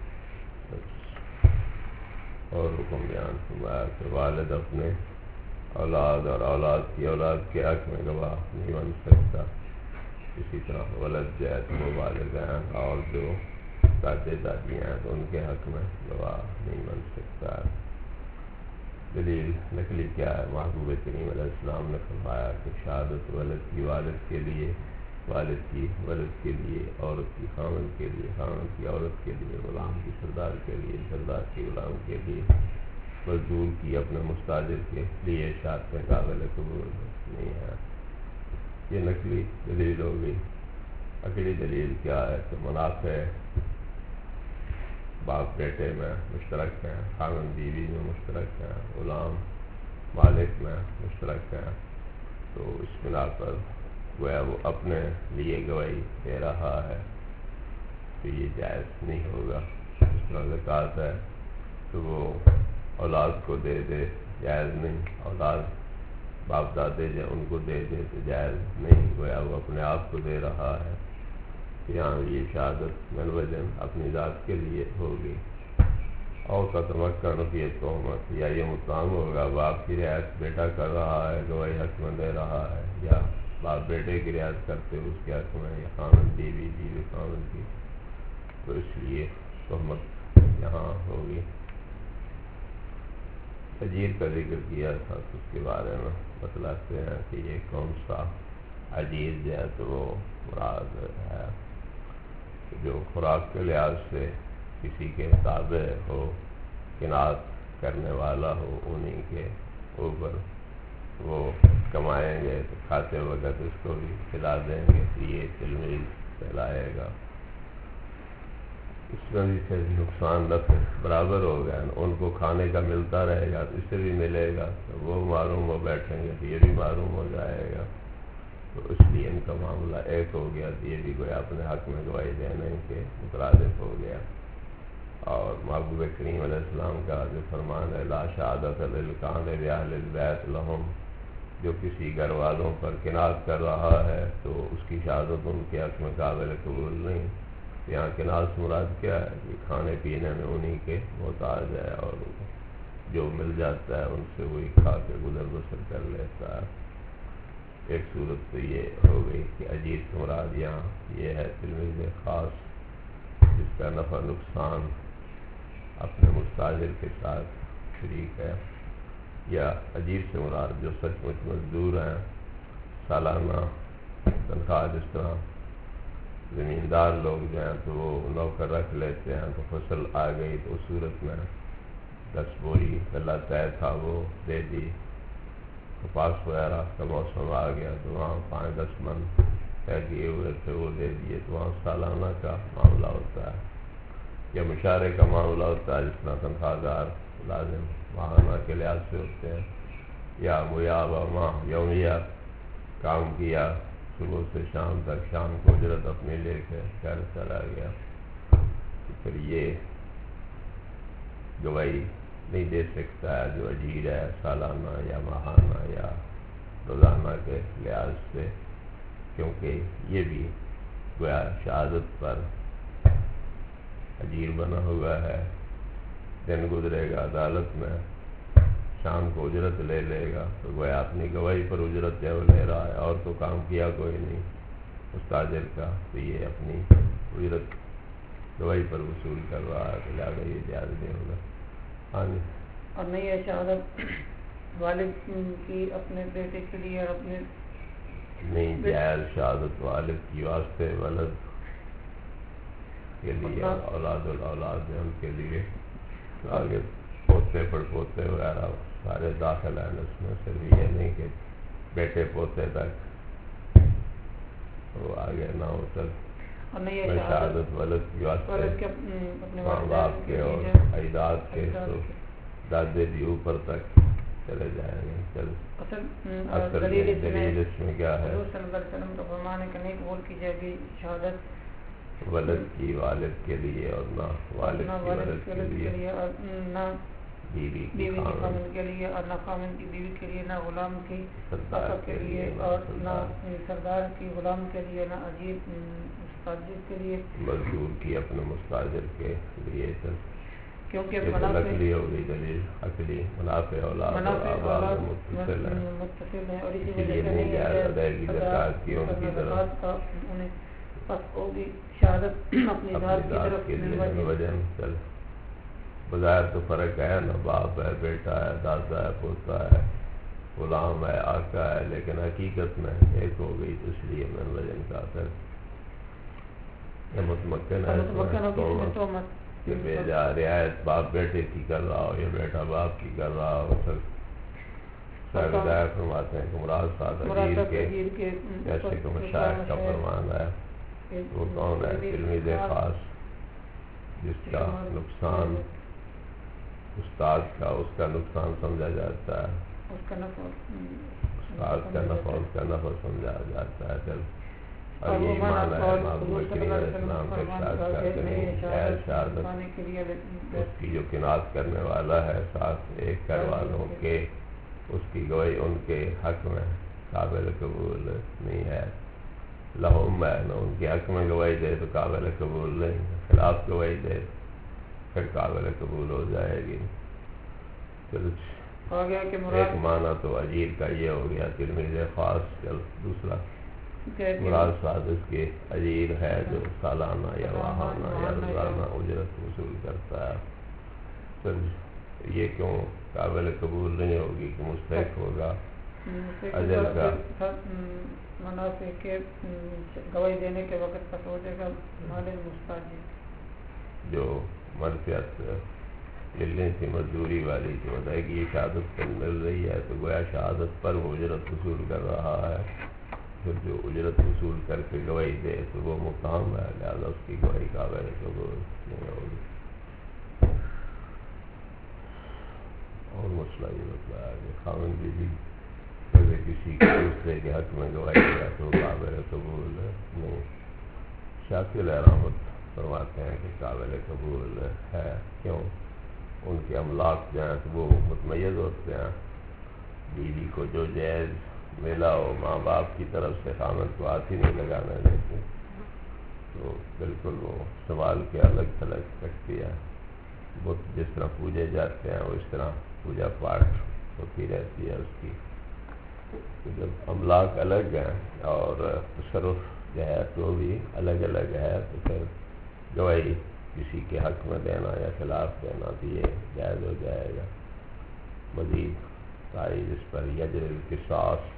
اور حکم بیان فرمایا کہ والد اپنے اولاد اور اولاد کی اولاد کے حق میں گواہ نہیں بن سکتا، اسی طرح ولد جو ہے تو وہ والد ہیں اور جو دادے دادی ہیں تو ان کے حق میں گواہ نہیں بن سکتا ہے۔ دلیل نقلی کیا ہے؟ محبوب کریم علیہ السلام نے فرمایا کہ شہادت ولد کی والد کے لیے، والد کی ولد کے لیے، عورت کی خاوند کے لیے، خاوند کی عورت کے لیے، غلام کی سردار کے لیے، سردار کی غلام کے لیے، مزدور کی اپنے مستاجر کے لیے شہادتیں قابل قبول نہیں ہے۔ یہ نقلی دلیل ہو گئی۔ عقلی دلیل کیا ہے کہ منافع باپ بیٹے میں مشترک ہیں، خاوند بیوی میں مشترک ہیں، غلام مالک میں مشترک ہیں، تو اس بنا پر وہ اپنے لیے گواہی دے رہا ہے تو یہ جائز نہیں ہوگا۔ اس طرح زکوٰۃ ہے تو وہ اولاد کو دے دے، جائز نہیں، اولاد باپ دادے جو ان کو دے دے تو جائز نہیں، گویا وہ اپنے آپ کو دے رہا ہے۔ یہاں یہ شہادت من وجن اپنی ذات کے لیے ہوگی۔ اور کا تمکن یہ تہمت، یا یہ متہم ہوگا باپ کی رعایت بیٹا کر رہا ہے، گواہی حق میں دے رہا ہے، یا باپ بیٹے کی رعایت کرتے اس کے حق میں، یا خاوند بیوی، بیوی خاوند کی، تو اس لیے تہمت یہاں ہوگی۔ اجیر کا ذکر کیا تھا تو اس کے بارے میں بتلاتے ہیں کہ یہ کون سا اجیر جو ہے تو وہ مراد ہے جو خوراک کے لحاظ سے کسی کے تابع ہو، قناعت کرنے والا ہو، انہیں کے اوپر وہ کمائیں گے تو کھاتے وقت اس کو بھی کھلا دیں گے تو یہ تلمیذ کہلائے گا۔ اس میں بھی پھر نقصان نفع برابر ہوگا، ان کو کھانے کا ملتا رہے گا تو اس سے بھی ملے گا، تو وہ معروم ہو بیٹھیں گے تو یہ بھی معروم ہو جائے گا، تو اس لیے ان کا معاملہ ایک ہو گیا، تو یہ بھی کوئی اپنے حق میں گواہی دینے کے مترادف ہو گیا۔ اور محبوب کریم علیہ السلام کا جو فرمان ہے لا شہادت للکان بأہل البیت لہم، جو کسی گھر والوں پر کناز کر رہا ہے تو اس کی شہادت ان کے حق میں قابل قبول نہیں۔ یہاں کناز سے مراد کیا ہے کہ کھانے پینے میں انہی کے محتاج ہے اور جو مل جاتا ہے ان سے وہی کھا کے گزر بسر کر لیتا ہے۔ ایک صورت تو یہ ہو گئی کہ اجیر سے مراد یہاں یہ ہے تلمیذ خاص جس کا نفع نقصان اپنے مستاجر کے ساتھ شریک ہے، یا اجیر سے مراد جو سچ مچ مزدور ہیں، سالانہ تنخواہ جس طرح زمیندار لوگ جو ہیں تو وہ نوکر رکھ لیتے ہیں، تو فصل آ گئی تو اس صورت میں 10 بوری غلہ طے تھا وہ دے دی، کپاس وغیرہ کا موسم آ گیا تو وہاں 5-10 من طے کیے ہوئے تھے وہ دے دیے، تو وہاں سالانہ کا معاملہ ہوتا ہے، یا مشارے کا معاملہ ہوتا ہے جس طرح تنخواہ دار لازم ماہانہ کے لحاظ سے ہوتے ہیں، یا میابہ ماہ یومیہ کام کیا صبح سے شام تک، شام کو اجرت اپنی لے کے گھر چلا گیا، تو پھر یہ گواہی نہیں دے سکتا ہے جو اجیر ہے سالانہ یا ماہانہ یا روزانہ کے لحاظ سے، کیونکہ یہ بھی گویا شہادت پر اجیر بنا ہوا ہے، دن گزرے گا عدالت میں، شام کو اجرت لے لے گا، تو گویا اپنی گواہی پر اجرت ہے وہ لے رہا ہے، اور تو کام کیا کوئی نہیں مستاجر کا، تو یہ اپنی اجرت گواہی پر وصول کر رہا ہے، تو لہٰذا یہ جائز نہیں ہوگا۔ ہاں جی۔ اور نہیں ہے شہادت والد کی اپنے بیٹے کے لیے اور اپنے نہیں جائز شہادت والد کی واسطے ولد کے لیے، اولاد الاولاد ہیں ان کے لیے، تو آگے پوتے پڑپوتے وغیرہ سارے داخل ہیں اس میں، صرف یہ نہیں کہ بیٹے پوتے تک وہ آگے نہ ہو تک، اور نہیں میں شہادت ولد کی واسطے ماں باپ کے اور اجداد کے تو دادے بھی اوپر تک چلے جائیں گے۔ اصل دلیل اس میں کیا ہے؟ حضور صلی اللہ علیہ وسلم کا فرمان ہے کہ نہیں قبول کی جائے گی شہادت ولد کی والد کے لیے، اور نہ والد کی ولد کے لیے، اور نہ بیوی کی خامن کے لیے، اور نہ خامن کی بیوی کے لیے، نہ غلام کی آقا کے لیے، اور نہ سردار کی غلام کے لیے، نہ اجیر مستاجر کے لیے، مزدور کی اپنے مستاجر کے لیے، کیونکہ نقلی ہوگی دلیل عقلی منافع اولاد اور آباد متصل ہے، اور اسی لیے نہیں جائز ادائیگی زکوٰۃ کی ان کی طرف، پس ہوگی شہادت اپنی ذات کے لیے وجہ چل بظاہر تو فرق ہے، نہ باپ ہے، بیٹا ہے، دادا ہے، پوتا ہے، غلام ہے، آقا ہے، لیکن حقیقت میں ایک ہو گئی، تو اس لیے میں وجن کا اثر متمکن ہے کہ بیجا رعایت باپ بیٹے کی کر رہا ہو یا بیٹا باپ کی کر رہا ہو، سب ہدایت فرماتے ہیں کہ مراد ساتھ اجیر کے جیسے کہ مشائخ کا فرمان ہے، وہ کون ہے؟ تلمیذ خاص جس کا نقصان استاد کا اس کا نقصان سمجھا جاتا ہے، استاد کا نفع اس کا نفع سمجھا جاتا ہے، چل اور یہی معنی ہے محبوب کریم علیہ السلام کے ارشاد کرتے ہیں جائز شہادت اس کی جو کناز کرنے والا ہے ساتھ ایک گھر والوں کے، اس کی گواہی ان کے حق میں قابل قبول نہیں ہے، لہم ہے نہ ان کے حق میں گواہی دے تو قابل قبول نہیں، خلاف گواہی دے پھر قابل قبول ہو جائے گی۔ ایک معنی تو اجیر کا یہ ہو گیا تلمیذ خاص، چل دوسرا مراد ساتھ اس کے اجیر ہے جو سالانہ یا ماہانہ یا روزانہ اجرت وصول کرتا ہے، پھر یہ کیوں قابل قبول نہیں ہوگی کہ مستحق ہوگا اجر کا؟ منافع کے گواہی دینے کے وقت پتہ ہو جائے گا مالک مستاجر جو مرثیت ملنے کی مزدوری والی جو ادائیگی شہادت پر مل رہی ہے، تو گویا شہادت پر وہ اجرت وصول کر رہا ہے، پھر جو اجرت وصول کر کے گواہی دے تو وہ مقام ہے، لہٰذا اس کی گواہی قابل قبول نہیں ہوگی۔ اور مسئلہ یہ بتلایا کہ خاوند بیوی اگر کسی دوسرے کے حق میں گواہی دیا تو قابل قبول نہیں۔ شاکل ہے رحمت فرماتے ہیں کہ قابل قبول ہے. کیوں؟ ان کے املاک جو ہیں تو وہ متمیز ہوتے ہیں. بیوی کو جو جائز ملا ہو ماں باپ کی طرف سے خامد کو ہاتھ ہی نہیں لگانا دیتے، تو بالکل وہ سنبھال کے الگ تھلگ رکھتی ہے. بت جس طرح پوجے جاتے ہیں وہ اس طرح پوجا پاٹ ہوتی رہتی ہے اس کی. تو جب املاک الگ ہیں اور تصرف جو ہے تو بھی الگ الگ ہے، تو پھر گواہی کسی کے حق میں دینا یا خلاف دینا تو یہ جائز ہو جائے گا. مزید تائید اس پر یجر القصاص،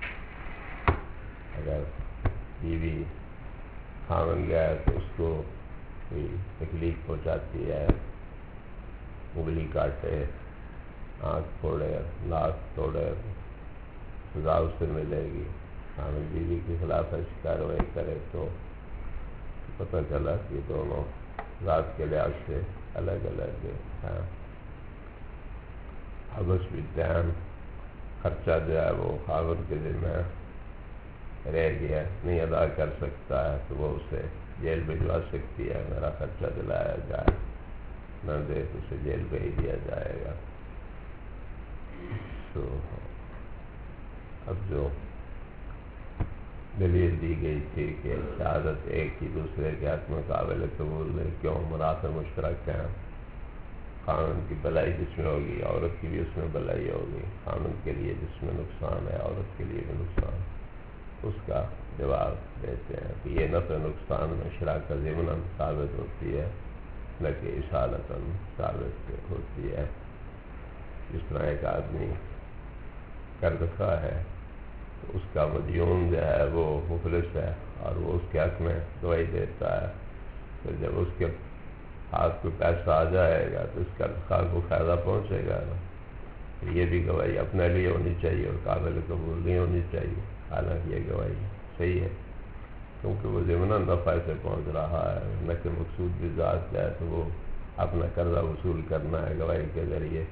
اگر بیوی خامن گئے تو اس کو کوئی تکلیف پہنچاتی ہے، انگلی کاٹے، آنکھ پھوڑے، ناک توڑے، سزا اس سے ملے گی. خامن بیوی کے خلاف ایسی کارروائی کرے تو پتہ چلا کہ دونوں ذات کے لحاظ سے الگ الگ ہیں. حبس بالدین، خرچہ جو ہے وہ خاوند کے ذمہ رہ گیا، نہیں ادا کر سکتا ہے تو وہ اسے جیل بھجوا سکتی ہے. میرا خرچہ دلایا جائے، نہ دے تو اسے جیل بھیج دیا جائے گا. تو اب جو دلیل دی گئی تھی کہ شہادت ایک ہی دوسرے کے حق میں قابل قبول ہے، کیوں؟ منافع مشترک ہیں. خامن کی بھلائی جس میں ہوگی عورت کی بھی اس میں بھلائی ہوگی. خامن کے لیے جس میں نقصان ہے عورت کے لیے بھی نقصان، اس کا جواب دیتے ہیں کہ یہ نفع نقصان میں شراکت ضمناً ثابت ہوتی ہے، نہ کہ اصالتاً ثابت ہوتی ہے. جس طرح ایک آدمی قرض خواہ ہے تو اس کا مدیون جو ہے وہ مفلس ہے اور وہ اس کے حق میں گواہی دیتا ہے، تو جب اس کے ہاتھ کو پیسہ آ جائے گا تو اس قرض خواہ کو فائدہ پہنچے گا نا. یہ بھی گواہی اپنے لیے ہونی چاہیے اور قابل قبول نہیں ہونی چاہیے. حالانکہ یہ گواہی صحیح ہے کیونکہ وہ ضمناً نفع سے پہنچ رہا ہے، نہ کہ مقصود بھی ذات جائے تو وہ اپنا قرضہ وصول کرنا ہے گواہی کے ذریعے.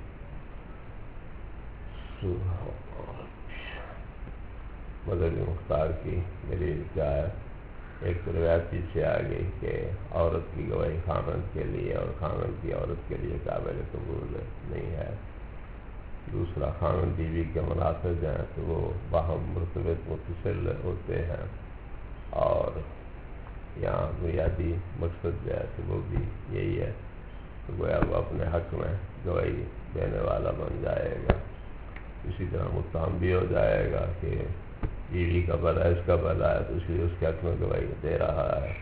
مذہب مختار کی دلیل کیا ہے؟ ایک تو روایت پیچھے آ گئی کہ عورت کی گواہی خامن کے لیے اور خامن کی عورت کے لیے قابل قبول نہیں ہے. دوسرا، خامن بیوی کے منافذ ہیں تو وہ باہم مرتبط متصل ہوتے ہیں، اور یہاں بنیادی مقصد جو ہے تو وہ بھی یہی ہے کہ گویا وہ اپنے حق میں گواہی دینے والا بن جائے گا. اسی طرح متہم بھی ہو جائے گا کہ بیوی کا بھلا اس کا بھلا ہے تو اس لیے اس کے حق میں گواہی دے رہا ہے.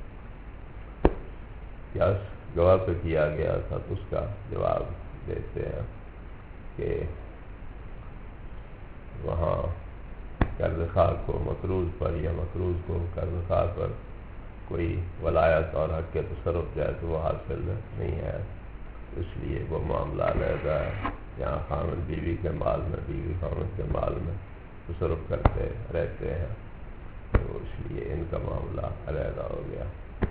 قیاس گواہ پہ کیا گیا تھا تو اس کا جواب دیتے ہیں کہ وہاں قرض خواہ کو مقروض پر یا مقروض کو قرض خواہ پر کوئی ولایت اور حق کے تصرف جو ہے تو وہ حاصل نہیں ہے، اس لیے وہ معاملہ علیحدہ ہے. یہاں خامن بیوی کے مال میں، بیوی خامن کے مال میں تصرف کرتے رہتے ہیں، تو اس لیے ان کا معاملہ علیحدہ ہو گیا.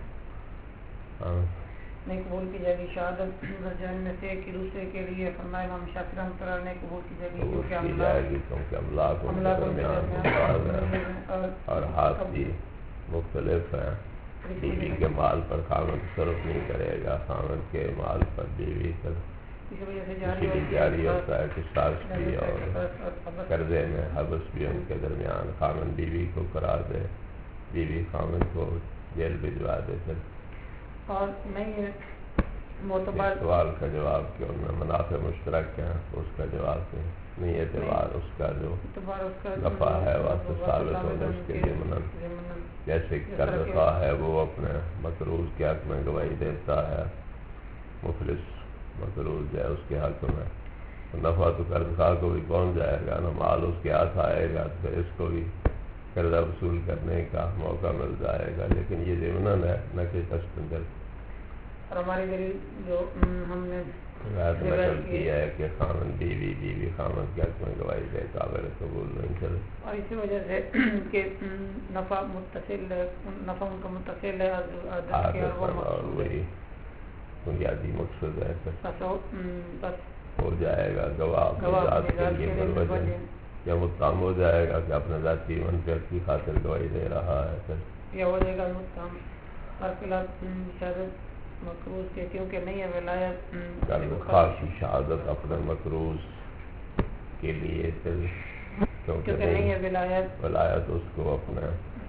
نہیں قبول کی جائے گی شہادت درجان میں سے ایک دوسرے کے لیے. فرمایا امام شافعی رحمۃ اللہ علیہ قبول کی جائے گی کیونکہ املاک ان کے درمیان ممتاز ہیں اور ہاتھ بھی مختلف ہیں. بیوی کے مال پر خامن تصرف نہیں کرے گا، خامن کے مال پر بیوی کا اسی بھی جاری ہوتا ہے کہ ساز بھی اور قرضے میں حبس بھی ان کے درمیان. خامن بیوی کو قرار دے، بیوی خامن کو جیل بھجوا دے. پھر اور نہیں معتبر سوال کا جواب کہ ان میں منافع مشترک ہیں، اس کا جواب نہیں. اعتبار اس کا جو نفع ہے واسطہ ثابت ہوگا اس کے ضمن. جیسے قرض خواہ ہے وہ اپنے مقروض کے حق میں گواہی دیتا ہے، مفلس مقروض ہے اس کے حق میں، نفع تو قرض خواہ کو بھی پہنچ جائے گا نا، مال اس کے ہاتھ آئے گا تو اس کو بھی قرضہ وصول کرنے کا موقع مل جائے گا. لیکن یہ ضمن ہے نہ کہ قسطندر. اور ہماری دلیل جو ہم نے روایت نقل کی ہے کہ خامن بیوی، بیوی خامن کے حق میں گواہی دے قابل قبول نہیں چلے. اور اسی وجہ سے کہ نفع متصل ہے، نفع ان کا متصل ہے اور وہی بنیادی مقصد ہے. بس ہو جائے گا گواہ ذات کے لیے بروجہ یا متہم ہو جائے گا کہ اپنے ذاتی منفعت کی خاطر گواہی دے رہا ہے. یا ہو جائے گا متہم اور فی الحال شہادت مقروض کے کیونکہ نہیں ہے ولایت قرض خواہ کی شہادت اپنے مقروض کے لیے کیونکہ نہیں ہے ولایت اس کو اپنے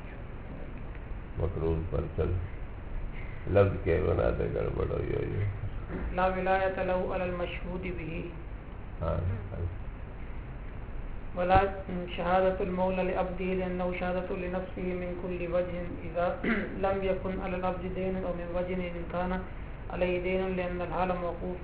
مقروض پر چل لفظ کے بنا دے گڑبڑ ہوئی لا ولایت له علی المشہود به ولا شهادة المولى لعبده لأنه شهادة لنفسه من كل وجه إذا لم يكن على العبد دين أو من وجه إن كان عليه دين لأن الحال موقوف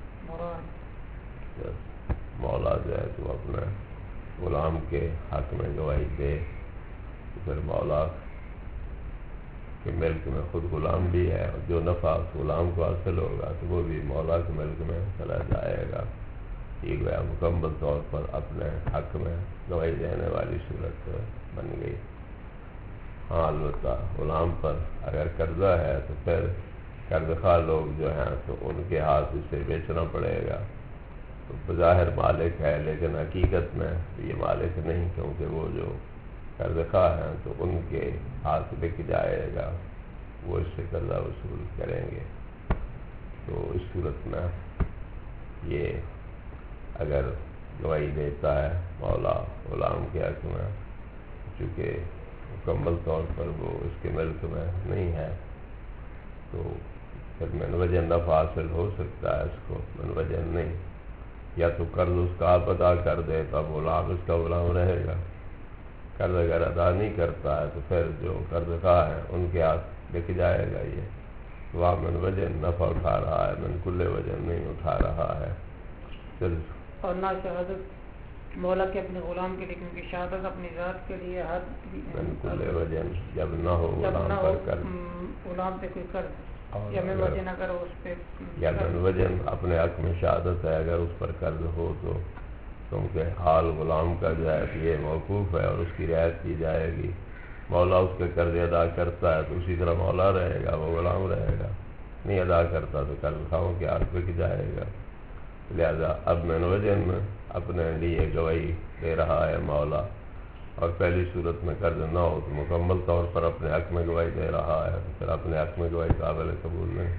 مراد مولا جو ہے تو اپنے غلام کے حق میں گواہی دے پھر مولا کے ملک میں خود غلام بھی ہے اور جو نفع اس غلام کو حاصل ہوگا تو وہ بھی مولا کے ملک میں چلا جائے گا. یہ گویا مکمل طور پر اپنے حق میں گواہی دینے والی صورت بن گئی. ہاں البتہ غلام پر اگر قرضہ ہے تو پھر قرض خواہ لوگ جو ہیں تو ان کے ہاتھ اسے بیچنا پڑے گا. تو بظاہر مالک ہے لیکن حقیقت میں یہ مالک نہیں, کیونکہ وہ جو قرض خواہ ہیں تو ان کے ہاتھ بک جائے گا, وہ اس سے قرضہ وصول کریں گے. تو اس صورت میں یہ اگر گواہی دیتا ہے مولا غلام کے حق میں, چونکہ مکمل طور پر وہ اس کے ملک میں نہیں ہے, تو پھر من وجہ نفع حاصل ہو سکتا ہے اس کو, من وجہ نہیں. یا تو قرض اس کا آپ ادا کر دے تو اب غلام اس کا غلام رہے گا. قرض اگر ادا نہیں کرتا ہے تو پھر جو قرض خواہ ہے ان کے ہاتھ بک جائے گا. یہ وہاں من وجہ نفع اٹھا رہا ہے, من کل وجہ نہیں اٹھا رہا ہے. اور نہ شہادت مولا کے اپنے غلام کے لیے, کیونکہ شہادت اپنی ذات کے لیے من کل وجہ جب نہ ہو غلام پر قرض, غلام پہ کوئی قرض یا من وجہ نہ کرو اس پہ, یا من وجہ اپنے حق میں شہادت ہے اگر اس پر قرض ہو تو, کیونکہ حال غلام کا جو ہے یہ موقوف ہے اور اس کی رعایت کی جائے گی. مولا اس کے قرض ادا کرتا ہے تو اسی طرح مولا رہے گا, وہ غلام رہے گا. نہیں ادا کرتا تو قرض خواہوں کے ہاتھ بک جائے گا. لہذا اب من وجہ میں اپنے لیے گواہی دے رہا ہے مولا, اور پہلی صورت میں قرض نہ ہو تو مکمل طور پر اپنے حق میں گواہی دے رہا ہے, تو پھر اپنے حق میں گواہی قابل قبول نہیں.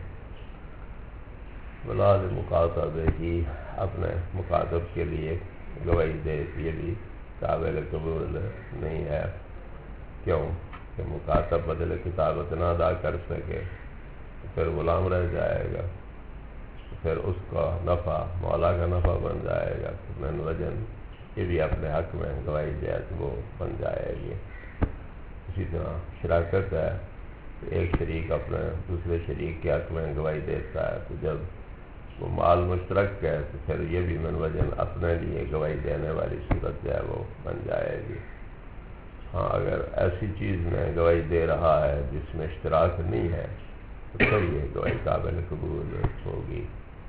بلاد مخاطب کی اپنے مخاطب کے لیے گواہی دے, یہ بھی قابل قبول نہیں ہے. کیوں کہ مخاطب بدل کتابت نہ ادا کر سکے تو پھر غلام رہ جائے گا, پھر اس کا نفع مولا کا نفع بن جائے گا. من وجن یہ بھی اپنے حق میں گواہی دے تو وہ بن جائے گی. اسی طرح شراکت ہے, ایک شریک اپنے دوسرے شریک کے حق میں گواہی دیتا ہے, تو جب وہ مال مشترک ہے تو پھر یہ بھی من وجن اپنے لیے گواہی دینے والی صورت جو ہے وہ بن جائے گی. ہاں اگر ایسی چیز میں گواہی دے رہا ہے جس میں اشتراک نہیں ہے تو پھر یہ گواہی قابل قبول ہوگی.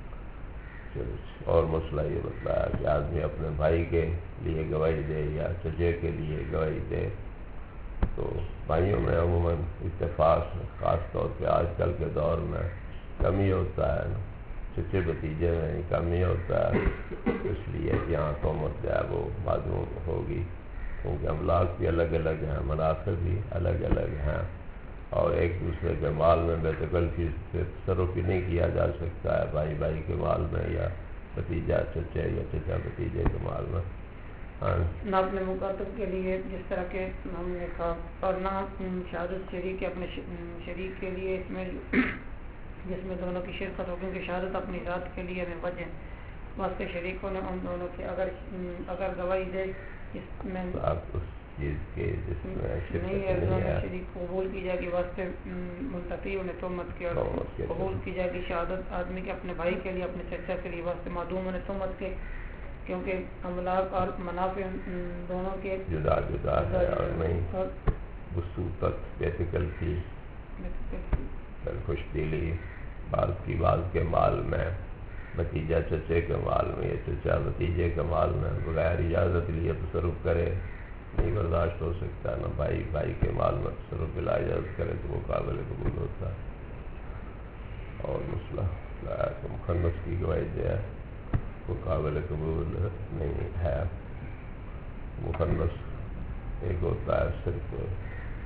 اور مسئلہ یہ بتلایا کہ آدمی اپنے بھائی کے لیے گواہی دے یا چچے کے لیے گواہی دے, تو بھائیوں میں عموماً اتفاق, خاص طور پہ آج کل کے دور میں کم ہی ہوتا ہے, چچے بھتیجے میں کم ہی ہوتا ہے. اس لیے یہاں تہمت جو ہے وہ معلوم ہوگی, کیونکہ املاک بھی الگ الگ ہیں, منافع بھی الگ الگ ہیں, اور ایک دوسرے کے مال میں بے تکلفی سے تصرف بھی نہیں کیا جا سکتا ہے, بھائی بھائی کے مال میں یا بھتیجا چچے یا چچا بھتیجے کے مال میں. نہ اپنے مخاطب کے لیے جس طرح کے ہم نے کہا, اور نہ شہادت شریک اپنے شریک کے لیے اس میں جس میں دونوں کی شرکت ہو, کیونکہ شہادت اپنی ذات کے لیے میں وجہ واسطے شریکوں نے ان دونوں کے اگر گواہی دے اس میں چیز کے جس میں نہیں ہے, دونوں شریک قبول کی جائے گی واسطے منتفی انہیں تہمت کے, اور قبول کی جائے گی شہادت آدمی کے اپنے بھائی کے لیے اپنے چچا کے لیے واسطے معدوم انہیں تہمت کے, کیونکہ املاک اور منافع دونوں کے جدا جدا ہے اور نہیں وسوطت بے تکلفی خوش دلی بعض کی بعض کے مال میں, بھتیجا چچے کے مال میں یا چچا بھتیجے کے مال میں بغیر اجازت لیے تصرف کرے نہیں برداشت ہو سکتا, نہ بھائی بھائی کے مال میں تصرف بلا اجازت کرے تو وہ قابل قبول ہوتا ہے. اور مسئلہ مخنث کی گواہی جو ہے وہ قابل قبول نہیں ہے. مخنث ایک ہوتا ہے صرف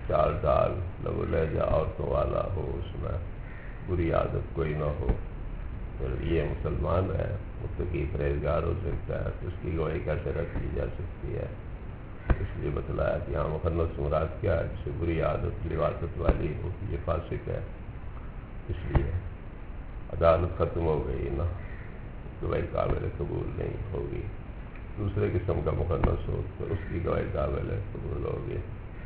چال ڈال لب و لہجہ عورتوں والا ہو، اس میں بری عادت کوئی نہ ہو، پھر یہ مسلمان ہے، متقی پرہیزگار ہو سکتا ہے، تو اس کی گواہی کیسے رکھ لی جا سکتی ہے؟ اس لیے بتلایا کہ یہاں مخنث مراد کیا ہے؟ جسے بری عادت لواطت والی ہو، یہ فاسق ہے، اس لیے عدالت ختم ہو گئی نا، گواہی قابل قبول نہیں ہوگی۔ دوسرے قسم کا مخنث ہو تو اس کی گواہی قابل قبول ہوگی۔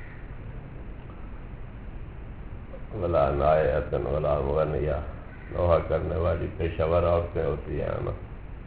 ولا نائعۃ ولا مغنیہ، نوحہ کرنے والی پیشہ ور عورتیں ہوتی ہیں نا،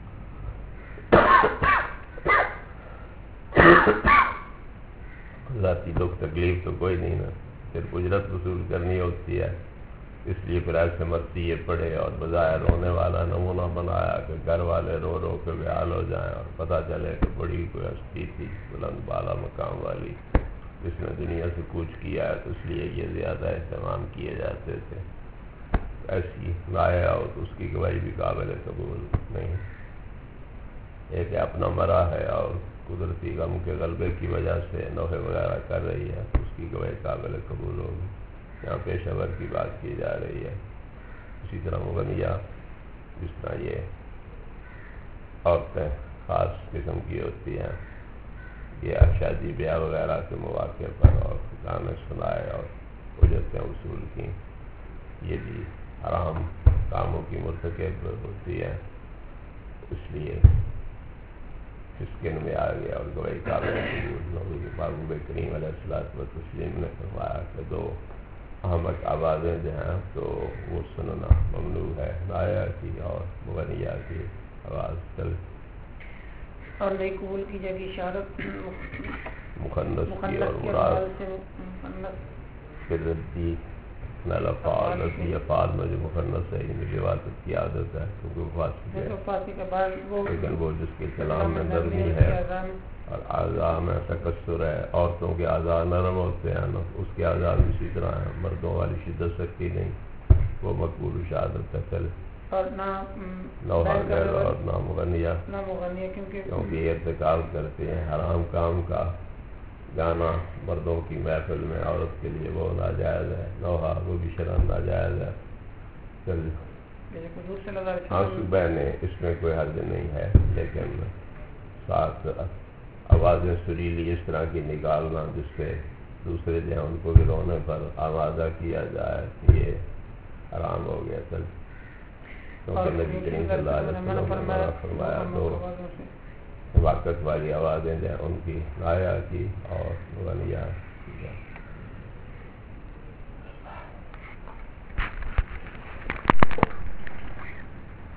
ذاتی دکھ تکلیف تو کوئی نہیں نا، صرف اجرت وصول کرنی ہوتی ہے، اس لیے پھر ایسے مرتی یہ پڑھے اور بظاہر رونے والا نمونہ بنایا کہ گھر والے رو رو کے بحال ہو جائیں اور پتہ چلے کہ بڑی کوئی ہستی تھی بلند بالا مقام والی، جس نے دنیا سے کوچ کیا ہے، تو اس لیے یہ زیادہ اہتمام کیے جاتے تھے۔ ایسی لایا ہو تو اس کی گواہی بھی قابل قبول نہیں۔ ایک اپنا مرا ہے اور قدرتی غم کے غلبے کی وجہ سے نوحے وغیرہ کر رہی ہے، تو اس کی گواہی قابل قبول ہوگی۔ یہاں پیشہ ور کی بات کی جا رہی ہے۔ اسی طرح مغنیہ، جس طرح یہ عورتیں خاص قسم کی ہوتی ہیں، یہ شادی بیاہ وغیرہ کے مواقع پر اور گانے سنائے اور اجرتیں وصول کی، یہ بھی حرام کاموں کی مرتکب ہوتی ہے، اس لیے اسکن میں آ گیا اور گواہی قابل قبول نہ ہوئی۔ محبوب کریم علیہ الصلوۃ والتسلیم نے فرمایا کہ دو احمق آوازیں جو ہیں تو وہ سننا ممنوع ہے، نائع کی اور مغنیہ کی آواز چل اور نہیں قبول کی جائے گی اشارت مخنث کی اور مراد پھر ردی نلفال رضی افعال میں جو مخنث ہے، یہ لواطت کی عادت ہے کیونکہ وہ فاسق ہے، لیکن وہ جس کے کلام میں نرمی ہے اور اعضاء میں تکسر ہے، عورتوں کے اعضاء نرم ہوتے ہیں نا، اس کے اعضاء بھی اسی طرح ہیں، مردوں والی شدت سختی نہیں، وہ مقبول شہادت ہے۔ پھر اور نہ حاضر اور نہ مغنیہ، کیونکہ یہ ارتکاب کرتے ہیں حرام کام کا۔ گانا مردوں کی محفل میں عورت کے لیے وہ ناجائز ہے، نوحہ وہ بھی شرعاً ناجائز ہے۔ ہاں صبح نے اس میں کوئی حرج نہیں ہے، لیکن ساتھ آوازیں سریلی اس طرح کی نکالنا جس سے دوسرے جو ہیں ان کو بھی رونے پر آمادہ کیا جائے، یہ حرام ہو گیا۔ کیونکہ نبی کریم صلی اللہ علیہ وسلم نے فرمایا دو حماقت والی آوازیں جو ہیں ان کی نائع کی اور مغنیہ کی۔